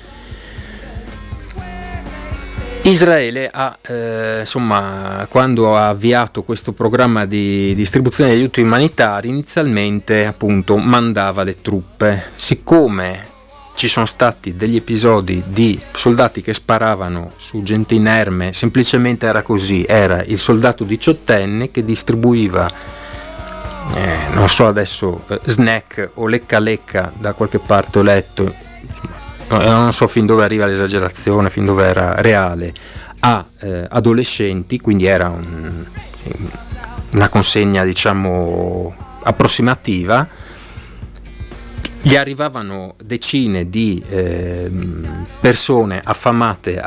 Israele quando ha avviato questo programma di distribuzione di aiuti umanitari, inizialmente appunto mandava le truppe. Siccome ci sono stati degli episodi di soldati che sparavano su gente inerme, semplicemente era così, era il soldato diciottenne che distribuiva non so adesso snack o lecca da qualche parte ho letto, non so fin dove arriva l'esagerazione, fin dove era reale, a adolescenti, quindi era una consegna diciamo approssimativa. Gli arrivavano decine di persone affamate,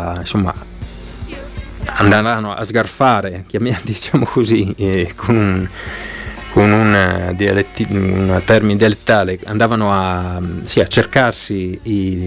andavano a sgarfare, diciamo così, con un termine dialettale, andavano a cercarsi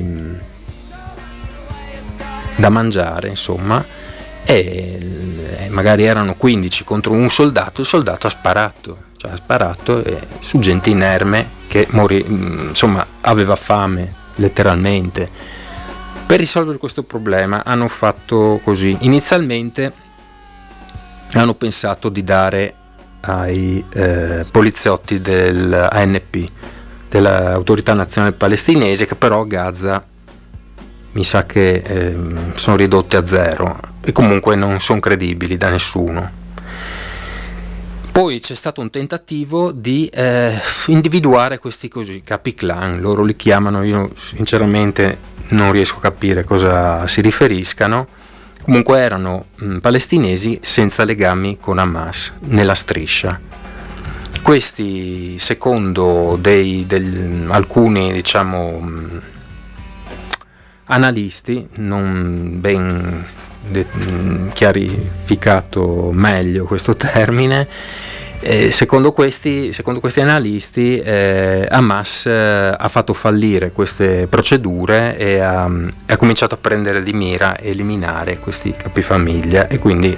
da mangiare, insomma, e magari erano 15 contro un soldato. Il soldato ha sparato su gente inerme che aveva fame letteralmente. Per risolvere questo problema hanno fatto così: inizialmente hanno pensato di dare ai poliziotti dell'ANP, dell'Autorità Nazionale Palestinese, che però a Gaza mi sa che sono ridotti a zero e comunque non sono credibili da nessuno. Poi c'è stato un tentativo di individuare questi capi clan, loro li chiamano, io sinceramente non riesco a capire cosa si riferiscano. Comunque erano palestinesi senza legami con Hamas nella striscia. Questi, secondo alcuni diciamo analisti, non ben chiarificato meglio questo termine, secondo questi analisti Hamas ha fatto fallire queste procedure e ha cominciato a prendere di mira e eliminare questi capifamiglia, e quindi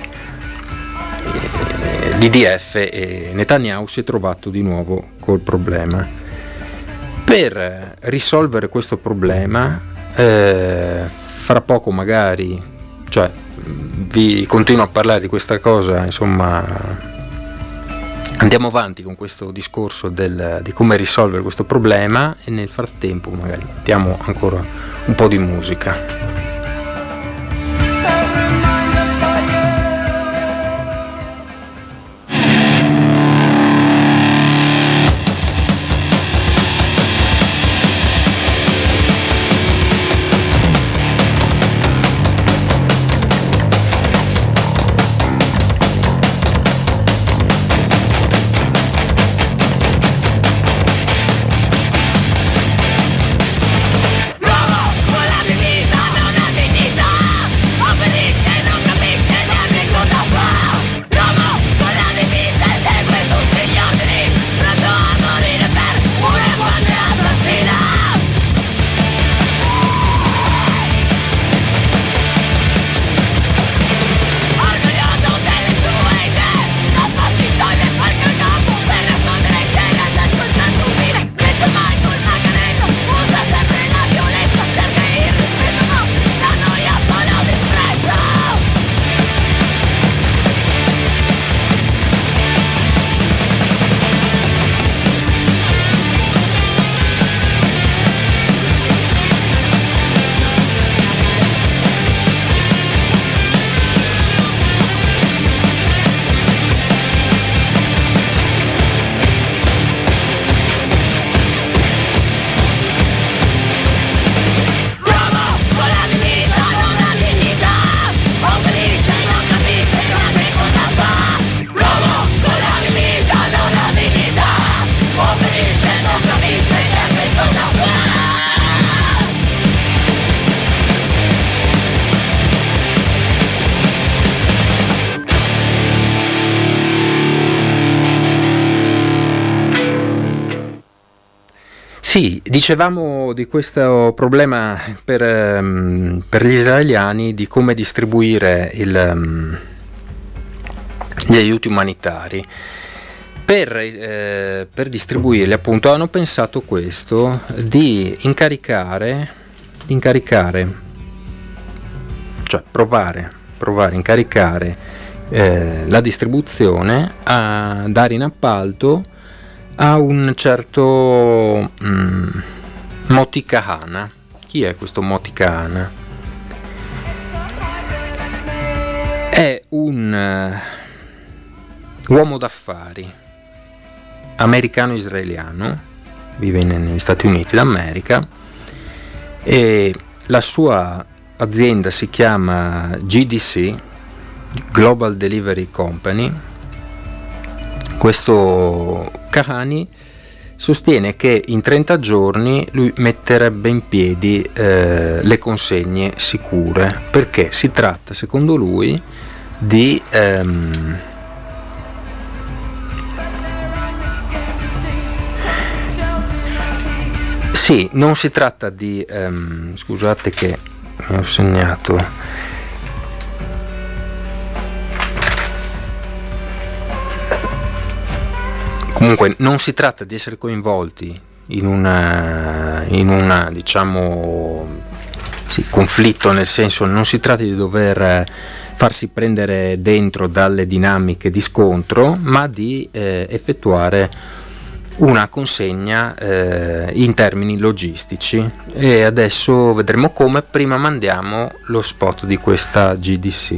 l'IDF e Netanyahu si è trovato di nuovo col problema. Per risolvere questo problema, fra poco magari, vi continuo a parlare di questa cosa, insomma. Andiamo avanti con questo discorso di come risolvere questo problema, e nel frattempo magari mettiamo ancora un po' di musica. Sì, dicevamo di questo problema per gli israeliani di come distribuire gli aiuti umanitari. Per distribuirli, appunto, hanno pensato questo, di incaricare, cioè provare a incaricare la distribuzione, a dare in appalto a un certo Moti Kahana. Chi è questo Moti Kahana? È un uomo d'affari americano-israeliano, vive negli Stati Uniti d'America, e la sua azienda si chiama GDC, Global Delivery Company. Questo Kahani sostiene che in 30 giorni lui metterebbe in piedi le consegne sicure, perché si tratta, secondo lui, di sì, non si tratta di scusate che mi ho segnato. Comunque non si tratta di essere coinvolti in una diciamo conflitto, nel senso, non si tratta di dover farsi prendere dentro dalle dinamiche di scontro, ma di effettuare una consegna in termini logistici. E adesso vedremo come. Prima mandiamo lo spot di questa GDC.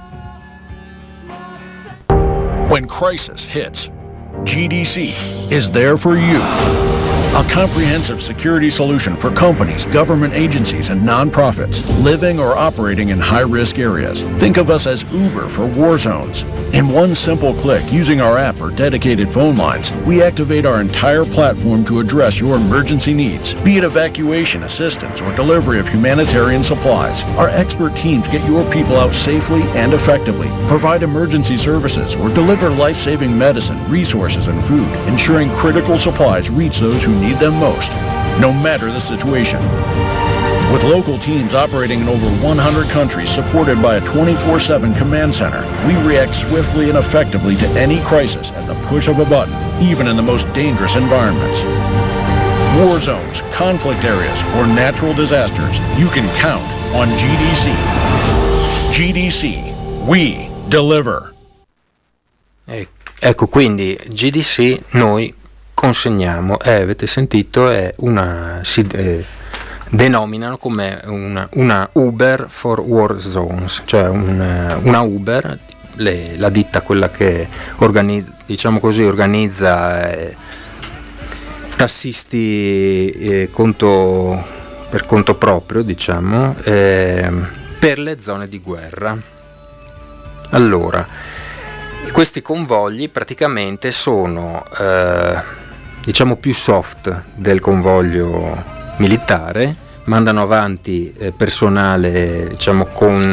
When crisis hits, GDC is there for you. A comprehensive security solution for companies, government agencies, and nonprofits living or operating in high-risk areas. Think of us as Uber for war zones. In one simple click, using our app or dedicated phone lines, we activate our entire platform to address your emergency needs, be it evacuation assistance or delivery of humanitarian supplies. Our expert teams get your people out safely and effectively, provide emergency services, or deliver life-saving medicine, resources, and food, ensuring critical supplies reach those who need them most, no matter the situation. With local teams operating in over 100 countries supported by a 24/7 command center, we react swiftly and effectively to any crisis at the push of a button, even in the most dangerous environments. War zones, conflict areas, or natural disasters, you can count on GDC. GDC, we deliver. Ecco, quindi GDC noi consegniamo, avete sentito, è denominano come una Uber for war zones, cioè una Uber, la ditta quella che organizza tassisti per conto proprio, diciamo, per le zone di guerra. Allora, questi convogli praticamente sono diciamo più soft del convoglio militare, mandano avanti personale, diciamo,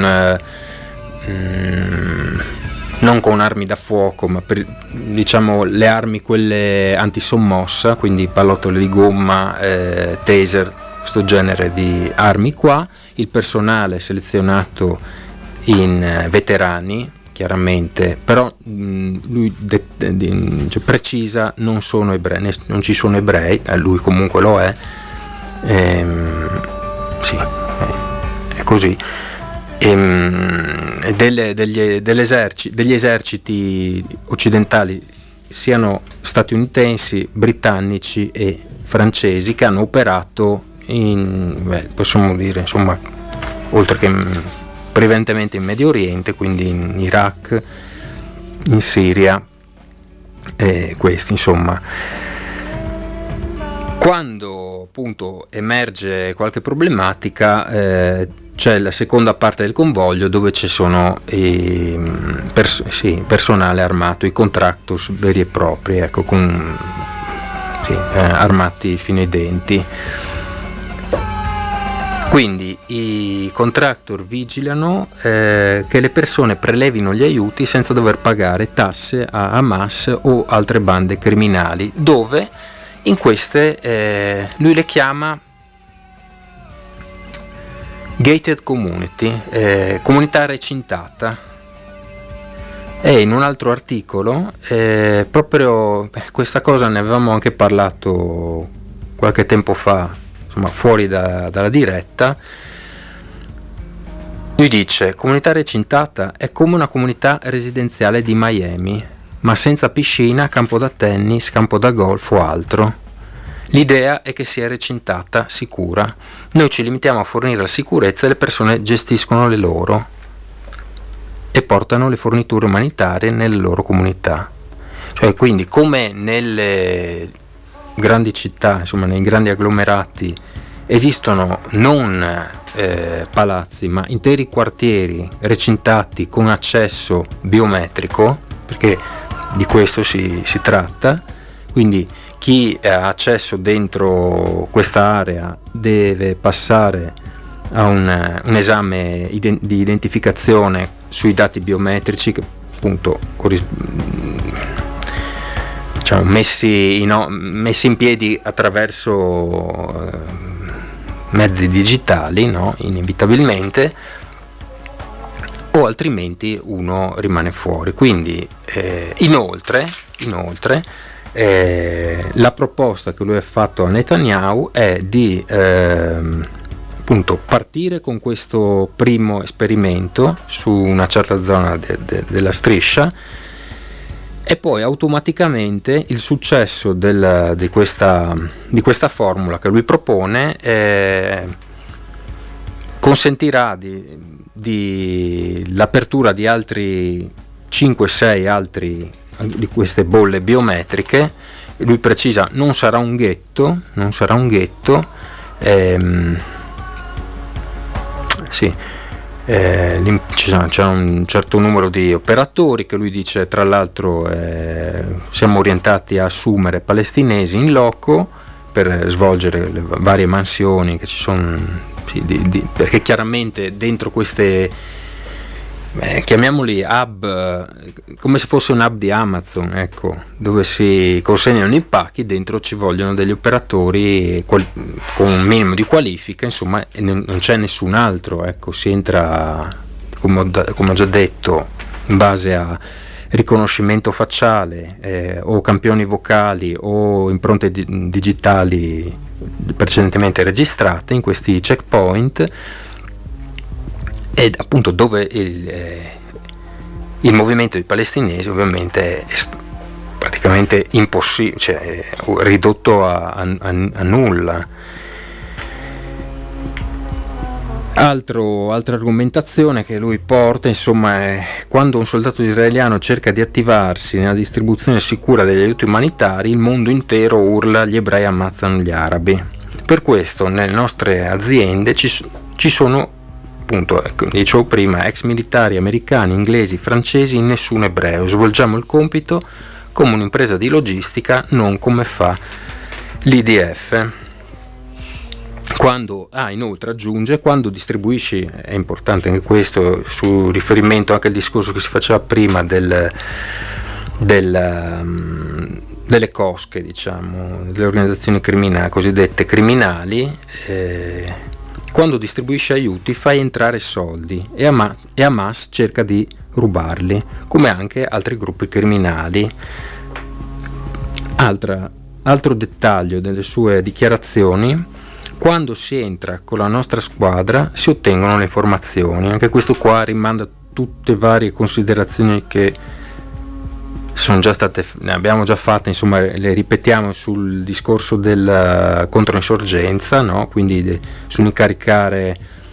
non con armi da fuoco, ma diciamo le armi quelle antisommossa, quindi pallottole di gomma, taser, questo genere di armi qua. Il personale selezionato in veterani, chiaramente, però lui cioè precisa, non sono ebrei, non ci sono ebrei, lui comunque lo è. Sì, è così. Degli eserciti occidentali, siano statunitensi, britannici e francesi, che hanno operato possiamo dire, insomma, oltre che prevalentemente in Medio Oriente, quindi in Iraq, in Siria, questi, insomma. Quando appunto emerge qualche problematica, c'è la seconda parte del convoglio dove ci sono personale armato, i contractors veri e propri, ecco, armati fino ai denti. Quindi i contractor vigilano che le persone prelevino gli aiuti senza dover pagare tasse a Hamas o altre bande criminali, dove In queste lui le chiama gated community, comunità recintata. E in un altro articolo proprio questa cosa ne avevamo anche parlato qualche tempo fa, insomma fuori dalla diretta. Lui dice: comunità recintata è come una comunità residenziale di Miami, ma senza piscina, campo da tennis, campo da golf o altro. L'idea è che sia recintata, sicura. Noi ci limitiamo a fornire la sicurezza e le persone gestiscono le loro e portano le forniture umanitarie nelle loro comunità. Cioè, quindi, come nelle grandi città, insomma nei grandi agglomerati, esistono non palazzi, ma interi quartieri recintati con accesso biometrico, perché di questo si tratta. Quindi chi ha accesso dentro questa area deve passare a un esame di identificazione sui dati biometrici che appunto diciamo, messi in piedi attraverso mezzi digitali, no? Inevitabilmente, o altrimenti uno rimane fuori. Quindi inoltre la proposta che lui ha fatto a Netanyahu è di appunto partire con questo primo esperimento su una certa zona della striscia, e poi automaticamente il successo di questa formula che lui propone consentirà l'apertura di altri 5-6 altri di queste bolle biometriche. Lui precisa: non sarà un ghetto, sì. C'è un certo numero di operatori che lui dice, tra l'altro, siamo orientati a assumere palestinesi in loco per svolgere le varie mansioni che ci sono, sì, perché chiaramente dentro queste chiamiamoli hub, come se fosse un hub di Amazon, ecco, dove si consegnano i pacchi, dentro ci vogliono degli operatori con un minimo di qualifica, insomma, e non c'è nessun altro, ecco, si entra, come ho già detto, in base a riconoscimento facciale o campioni vocali o impronte digitali precedentemente registrate in questi checkpoint. Ed appunto dove il movimento di palestinesi ovviamente è praticamente impossibile, cioè ridotto a nulla. Altra argomentazione che lui porta, insomma, è quando un soldato israeliano cerca di attivarsi nella distribuzione sicura degli aiuti umanitari, il mondo intero urla: gli ebrei ammazzano gli arabi. Per questo nelle nostre aziende ci sono, appunto, dicevo prima, ex militari americani, inglesi, francesi, nessun ebreo. Svolgiamo il compito come un'impresa di logistica, non come fa l'IDF. Inoltre aggiunge: quando distribuisci, è importante anche questo, su riferimento anche al discorso che si faceva prima delle cosche, diciamo, delle organizzazioni criminali, cosiddette criminali, quando distribuisce aiuti fai entrare soldi e Hamas cerca di rubarli, come anche altri gruppi criminali. Altro dettaglio delle sue dichiarazioni: quando si entra con la nostra squadra si ottengono le informazioni. Anche questo qua rimanda a tutte varie considerazioni che sono già state, ne abbiamo già fatte, insomma le ripetiamo sul discorso della controinsorgenza, no? Quindi sull'incaricare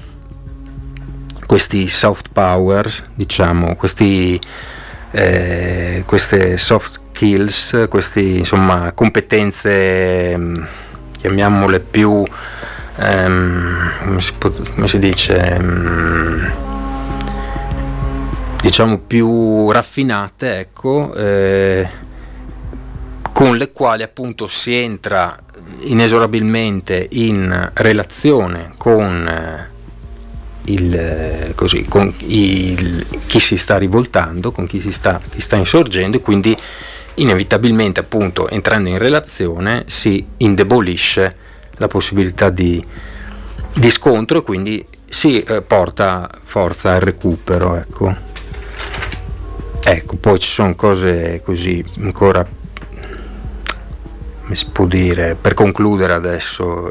questi soft powers, diciamo, queste soft skills, queste, insomma, competenze, chiamiamole più come si dice, diciamo più raffinate, ecco, con le quali appunto si entra inesorabilmente in relazione con chi si sta rivoltando, con chi sta insorgendo, e quindi inevitabilmente, appunto, entrando in relazione si indebolisce la possibilità di scontro e quindi si porta forza al recupero, ecco. Poi ci sono cose così ancora, come si può dire, per concludere adesso,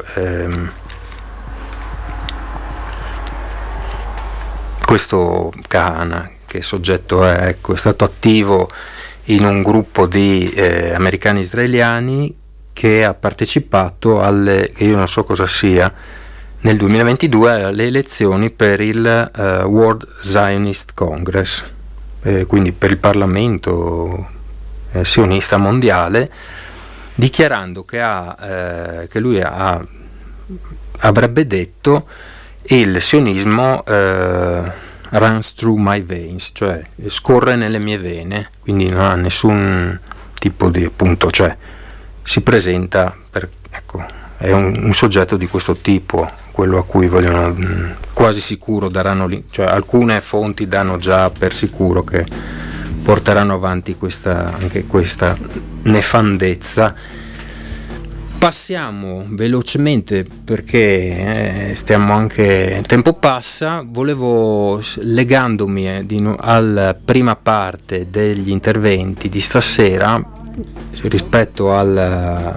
questo Kahana, che soggetto è stato attivo in un gruppo di americani israeliani che ha partecipato che io non so cosa sia, nel 2022 alle elezioni per il World Zionist Congress, quindi per il Parlamento sionista mondiale, dichiarando che lui avrebbe detto: il sionismo runs through my veins, cioè scorre nelle mie vene, quindi non ha nessun tipo di, appunto, cioè si presenta è un soggetto di questo tipo, quello a cui vogliono, quasi sicuro daranno cioè alcune fonti danno già per sicuro che porteranno avanti anche questa nefandezza. Passiamo velocemente perché il tempo passa. Volevo, legandomi alla prima parte degli interventi di stasera rispetto alla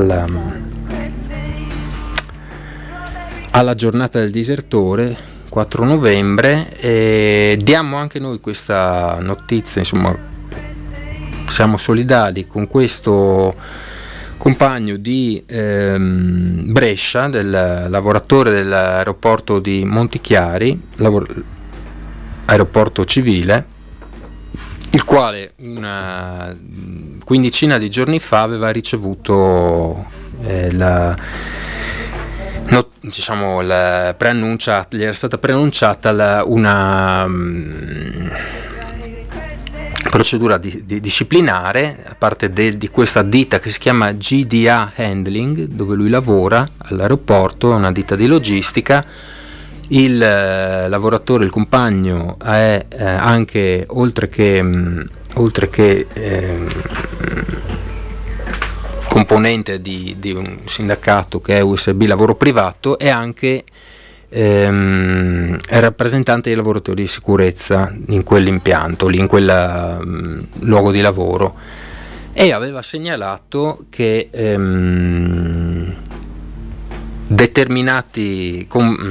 giornata del disertore, 4 novembre, diamo anche noi questa notizia, insomma siamo solidali con questo compagno di Brescia, del lavoratore dell'aeroporto di Montichiari, aeroporto civile, il quale una quindicina di giorni fa aveva ricevuto la preannuncia, gli era stata preannunciata una procedura disciplinare a parte di questa ditta che si chiama GDA Handling, dove lui lavora all'aeroporto, una ditta di logistica. Il lavoratore, il compagno, è anche oltre che componente di un sindacato che è USB Lavoro Privato, è anche è rappresentante dei lavoratori di sicurezza in quell'impianto lì, in quel luogo di lavoro, e aveva segnalato che determinati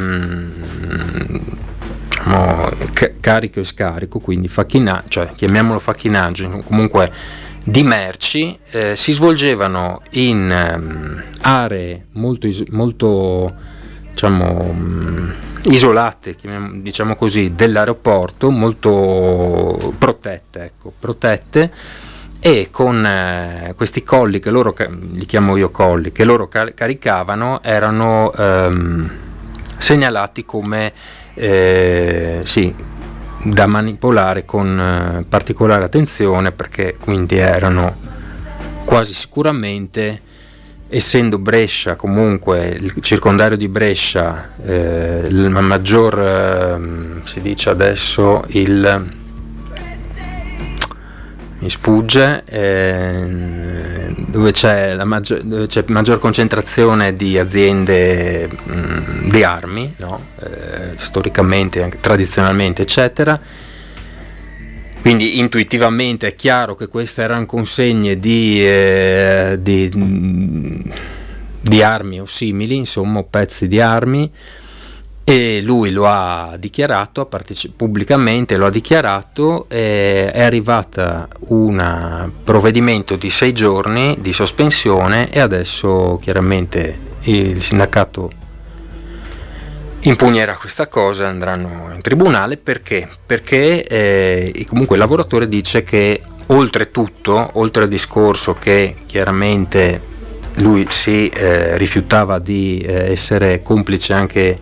carico e scarico, quindi cioè chiamiamolo facchinaggio, comunque di merci, si svolgevano in aree molto isolate, diciamo così, dell'aeroporto, molto protette, e con questi colli che loro, li chiamo io colli, che loro caricavano, erano segnalati come da manipolare con particolare attenzione, perché quindi erano quasi sicuramente, essendo Brescia comunque il circondario di Brescia, il maggior si dice adesso mi sfugge, dove c'è maggior concentrazione di aziende di armi, no? Storicamente, anche tradizionalmente, eccetera. Quindi intuitivamente è chiaro che queste erano consegne di armi o simili, insomma, pezzi di armi, e lui lo ha dichiarato pubblicamente, lo ha dichiarato. È arrivata un provvedimento di 6 giorni di sospensione, e adesso chiaramente il sindacato impugnerà questa cosa, andranno in tribunale. Perché comunque il lavoratore dice che oltre al discorso che chiaramente lui si rifiutava di essere complice anche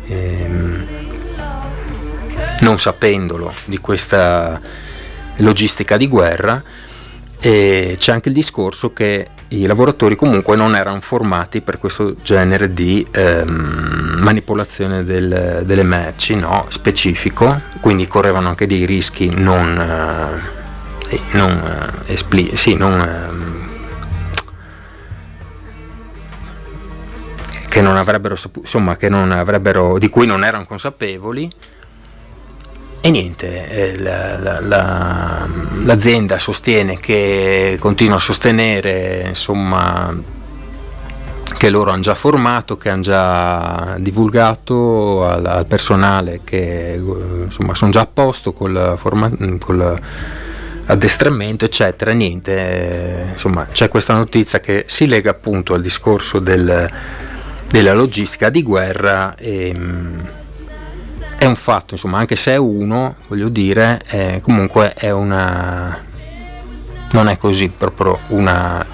non sapendolo di questa logistica di guerra, e c'è anche il discorso che i lavoratori comunque non erano formati per questo genere di manipolazione delle merci, no, specifico, quindi correvano anche dei rischi non che non avrebbero insomma, che non avrebbero, di cui non erano consapevoli. E niente, l'azienda sostiene, che continua a sostenere, insomma, che loro hanno già formato, che hanno già divulgato al personale, che insomma sono già a posto col addestramento, eccetera. Niente, insomma, c'è questa notizia che si lega appunto al discorso della logistica di guerra. È un fatto, insomma, anche se è uno, voglio dire, comunque è non è così proprio una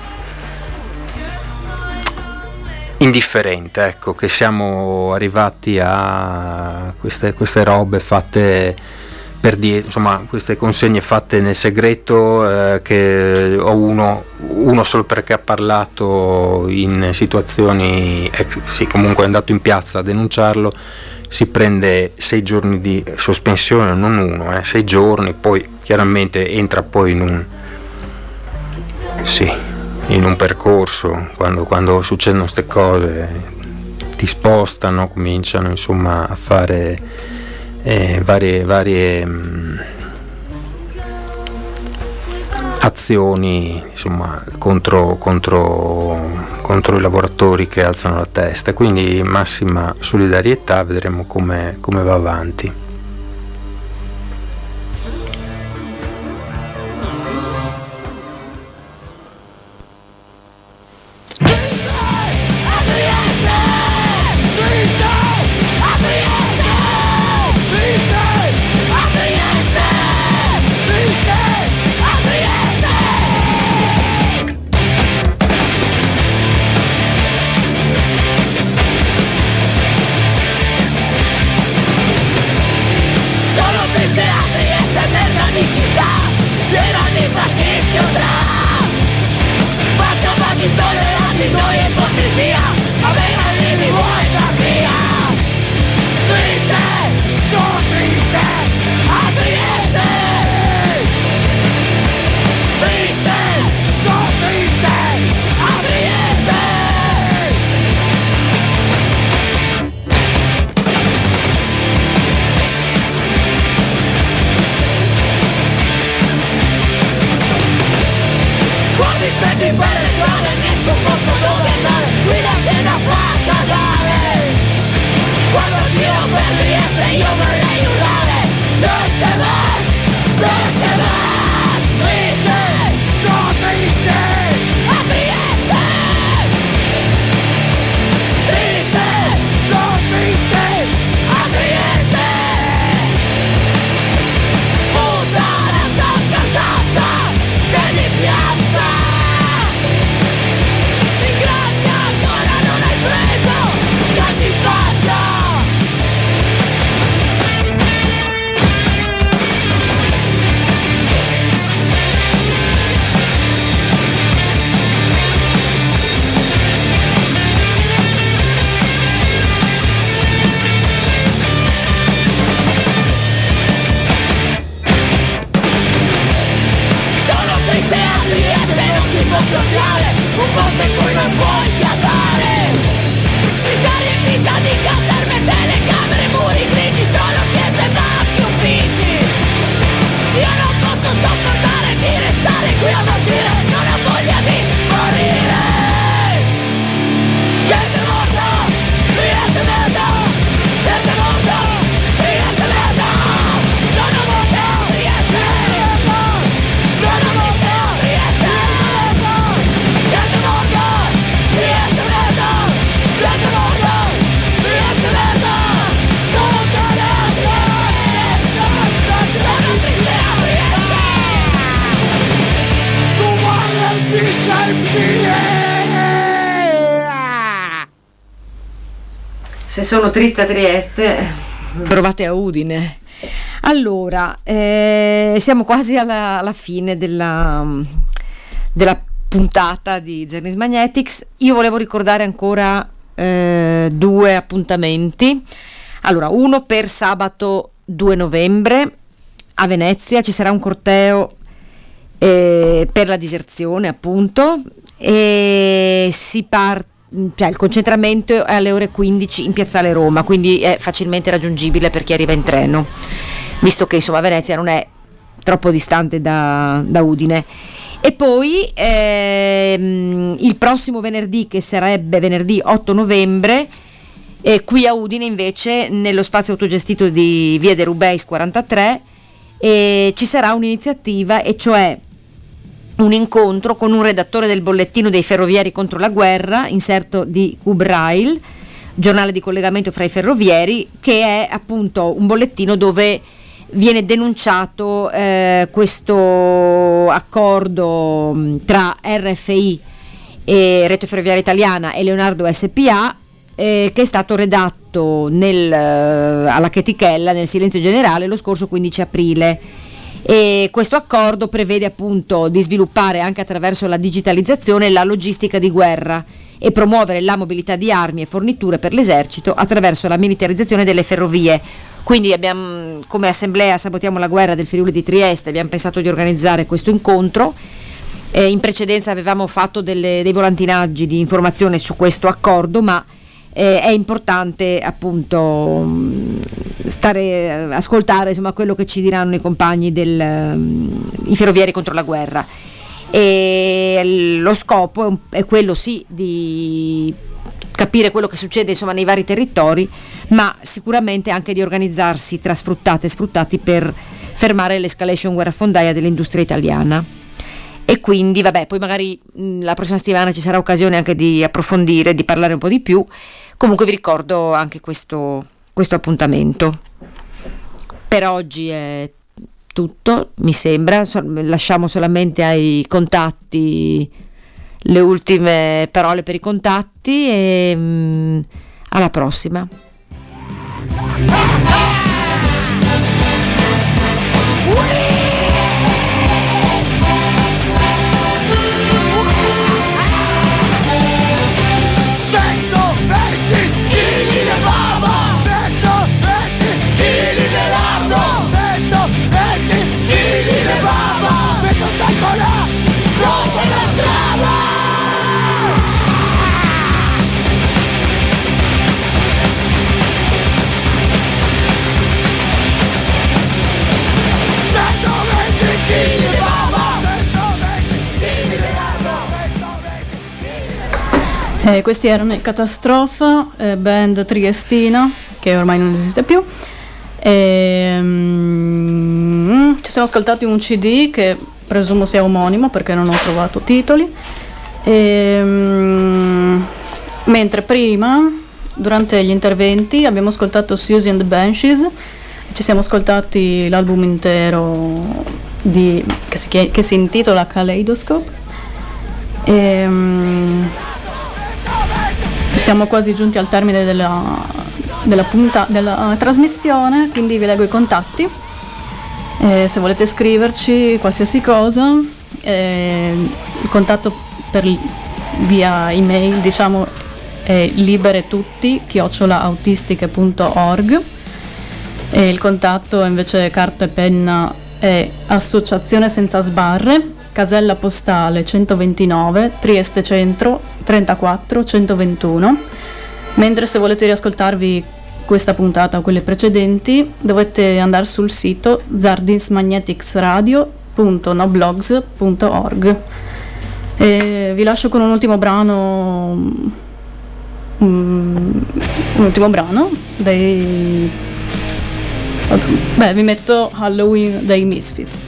indifferente, ecco, che siamo arrivati a queste robe fatte per dire, insomma, queste consegne fatte nel segreto, che ho uno solo perché ha parlato in situazioni, sì, comunque è andato in piazza a denunciarlo, si prende 6 giorni di sospensione, non 1, 6 giorni, poi chiaramente entra poi in un percorso, quando succedono queste cose ti spostano, cominciano insomma a fare varie azioni, insomma, contro i lavoratori che alzano la testa, quindi massima solidarietà, vedremo come va avanti. Se sono triste a Trieste, provate a Udine. Allora, siamo quasi alla fine della puntata di Zernist Magnetics. Io volevo ricordare ancora 2 appuntamenti. Allora, uno per sabato 2 novembre a Venezia ci sarà un corteo per la diserzione, appunto, e il concentramento è alle ore 15 in Piazzale Roma, quindi è facilmente raggiungibile per chi arriva in treno, visto che insomma Venezia non è troppo distante da Udine. E poi il prossimo venerdì, che sarebbe venerdì 8 novembre, qui a Udine invece, nello spazio autogestito di Via de Rubeis 43, ci sarà un'iniziativa, e cioè un incontro con un redattore del bollettino dei ferrovieri contro la guerra, inserto di Kubrail, giornale di collegamento fra i ferrovieri, che è appunto un bollettino dove viene denunciato questo accordo tra RFI e Rete Ferroviaria Italiana e Leonardo SPA, che è stato redatto alla chetichella, nel silenzio generale, lo scorso 15 aprile. E questo accordo prevede appunto di sviluppare anche attraverso la digitalizzazione la logistica di guerra e promuovere la mobilità di armi e forniture per l'esercito attraverso la militarizzazione delle ferrovie. Quindi abbiamo, come assemblea Sabotiamo la guerra del Friuli di Trieste, abbiamo pensato di organizzare questo incontro. In precedenza avevamo fatto dei volantinaggi di informazione su questo accordo, ma è importante appunto ascoltare insomma quello che ci diranno i compagni i ferrovieri contro la guerra, e lo scopo è quello sì di capire quello che succede insomma nei vari territori, ma sicuramente anche di organizzarsi tra sfruttate e sfruttati per fermare l'escalation guerrafondaia dell'industria italiana. E quindi poi magari la prossima settimana ci sarà occasione anche di approfondire, di parlare un po' di più. Comunque vi ricordo anche questo appuntamento. Per oggi è tutto, mi sembra. Lasciamo solamente ai contatti le ultime parole per i contatti e alla prossima. Questi erano i Catastrofa, band triestina che ormai non esiste più. Ci siamo ascoltati un CD che presumo sia omonimo perché non ho trovato titoli. Mentre prima, durante gli interventi, abbiamo ascoltato Susie and the Banshees. Ci siamo ascoltati l'album intero che si intitola Kaleidoscope. Siamo quasi giunti al termine della trasmissione, quindi vi leggo i contatti. Se volete scriverci qualsiasi cosa, il contatto via email è liberetutti@autistiche.org, e il contatto invece carta e penna è Associazione Senza Sbarre, casella postale 129, Trieste Centro 34 121. Mentre se volete riascoltarvi questa puntata o quelle precedenti, dovete andare sul sito zardinsmagneticsradio.noblogs.org. E vi lascio con un ultimo brano vi metto Halloween dei Misfits.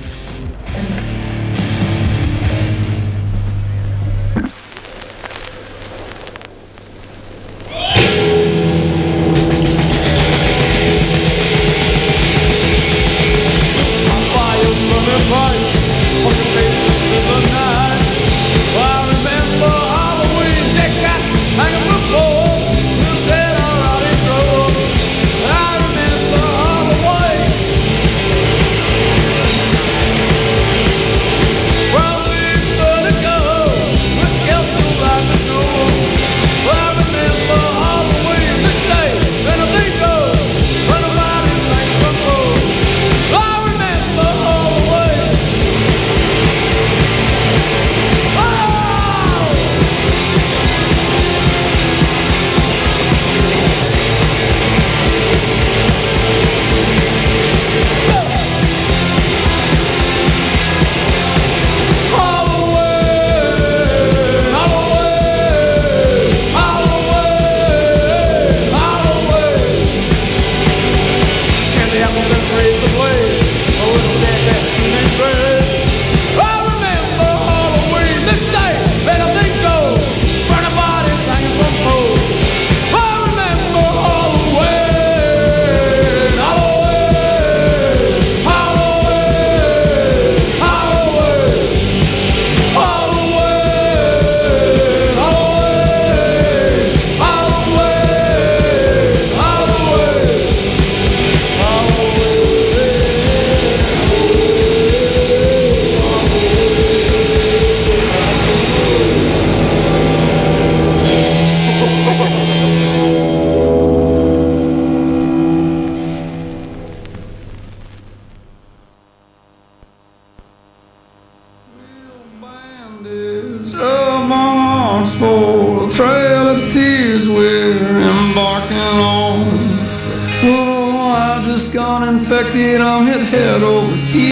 trail of tears we're embarking on. Oh, I just got infected, I'm head over heels.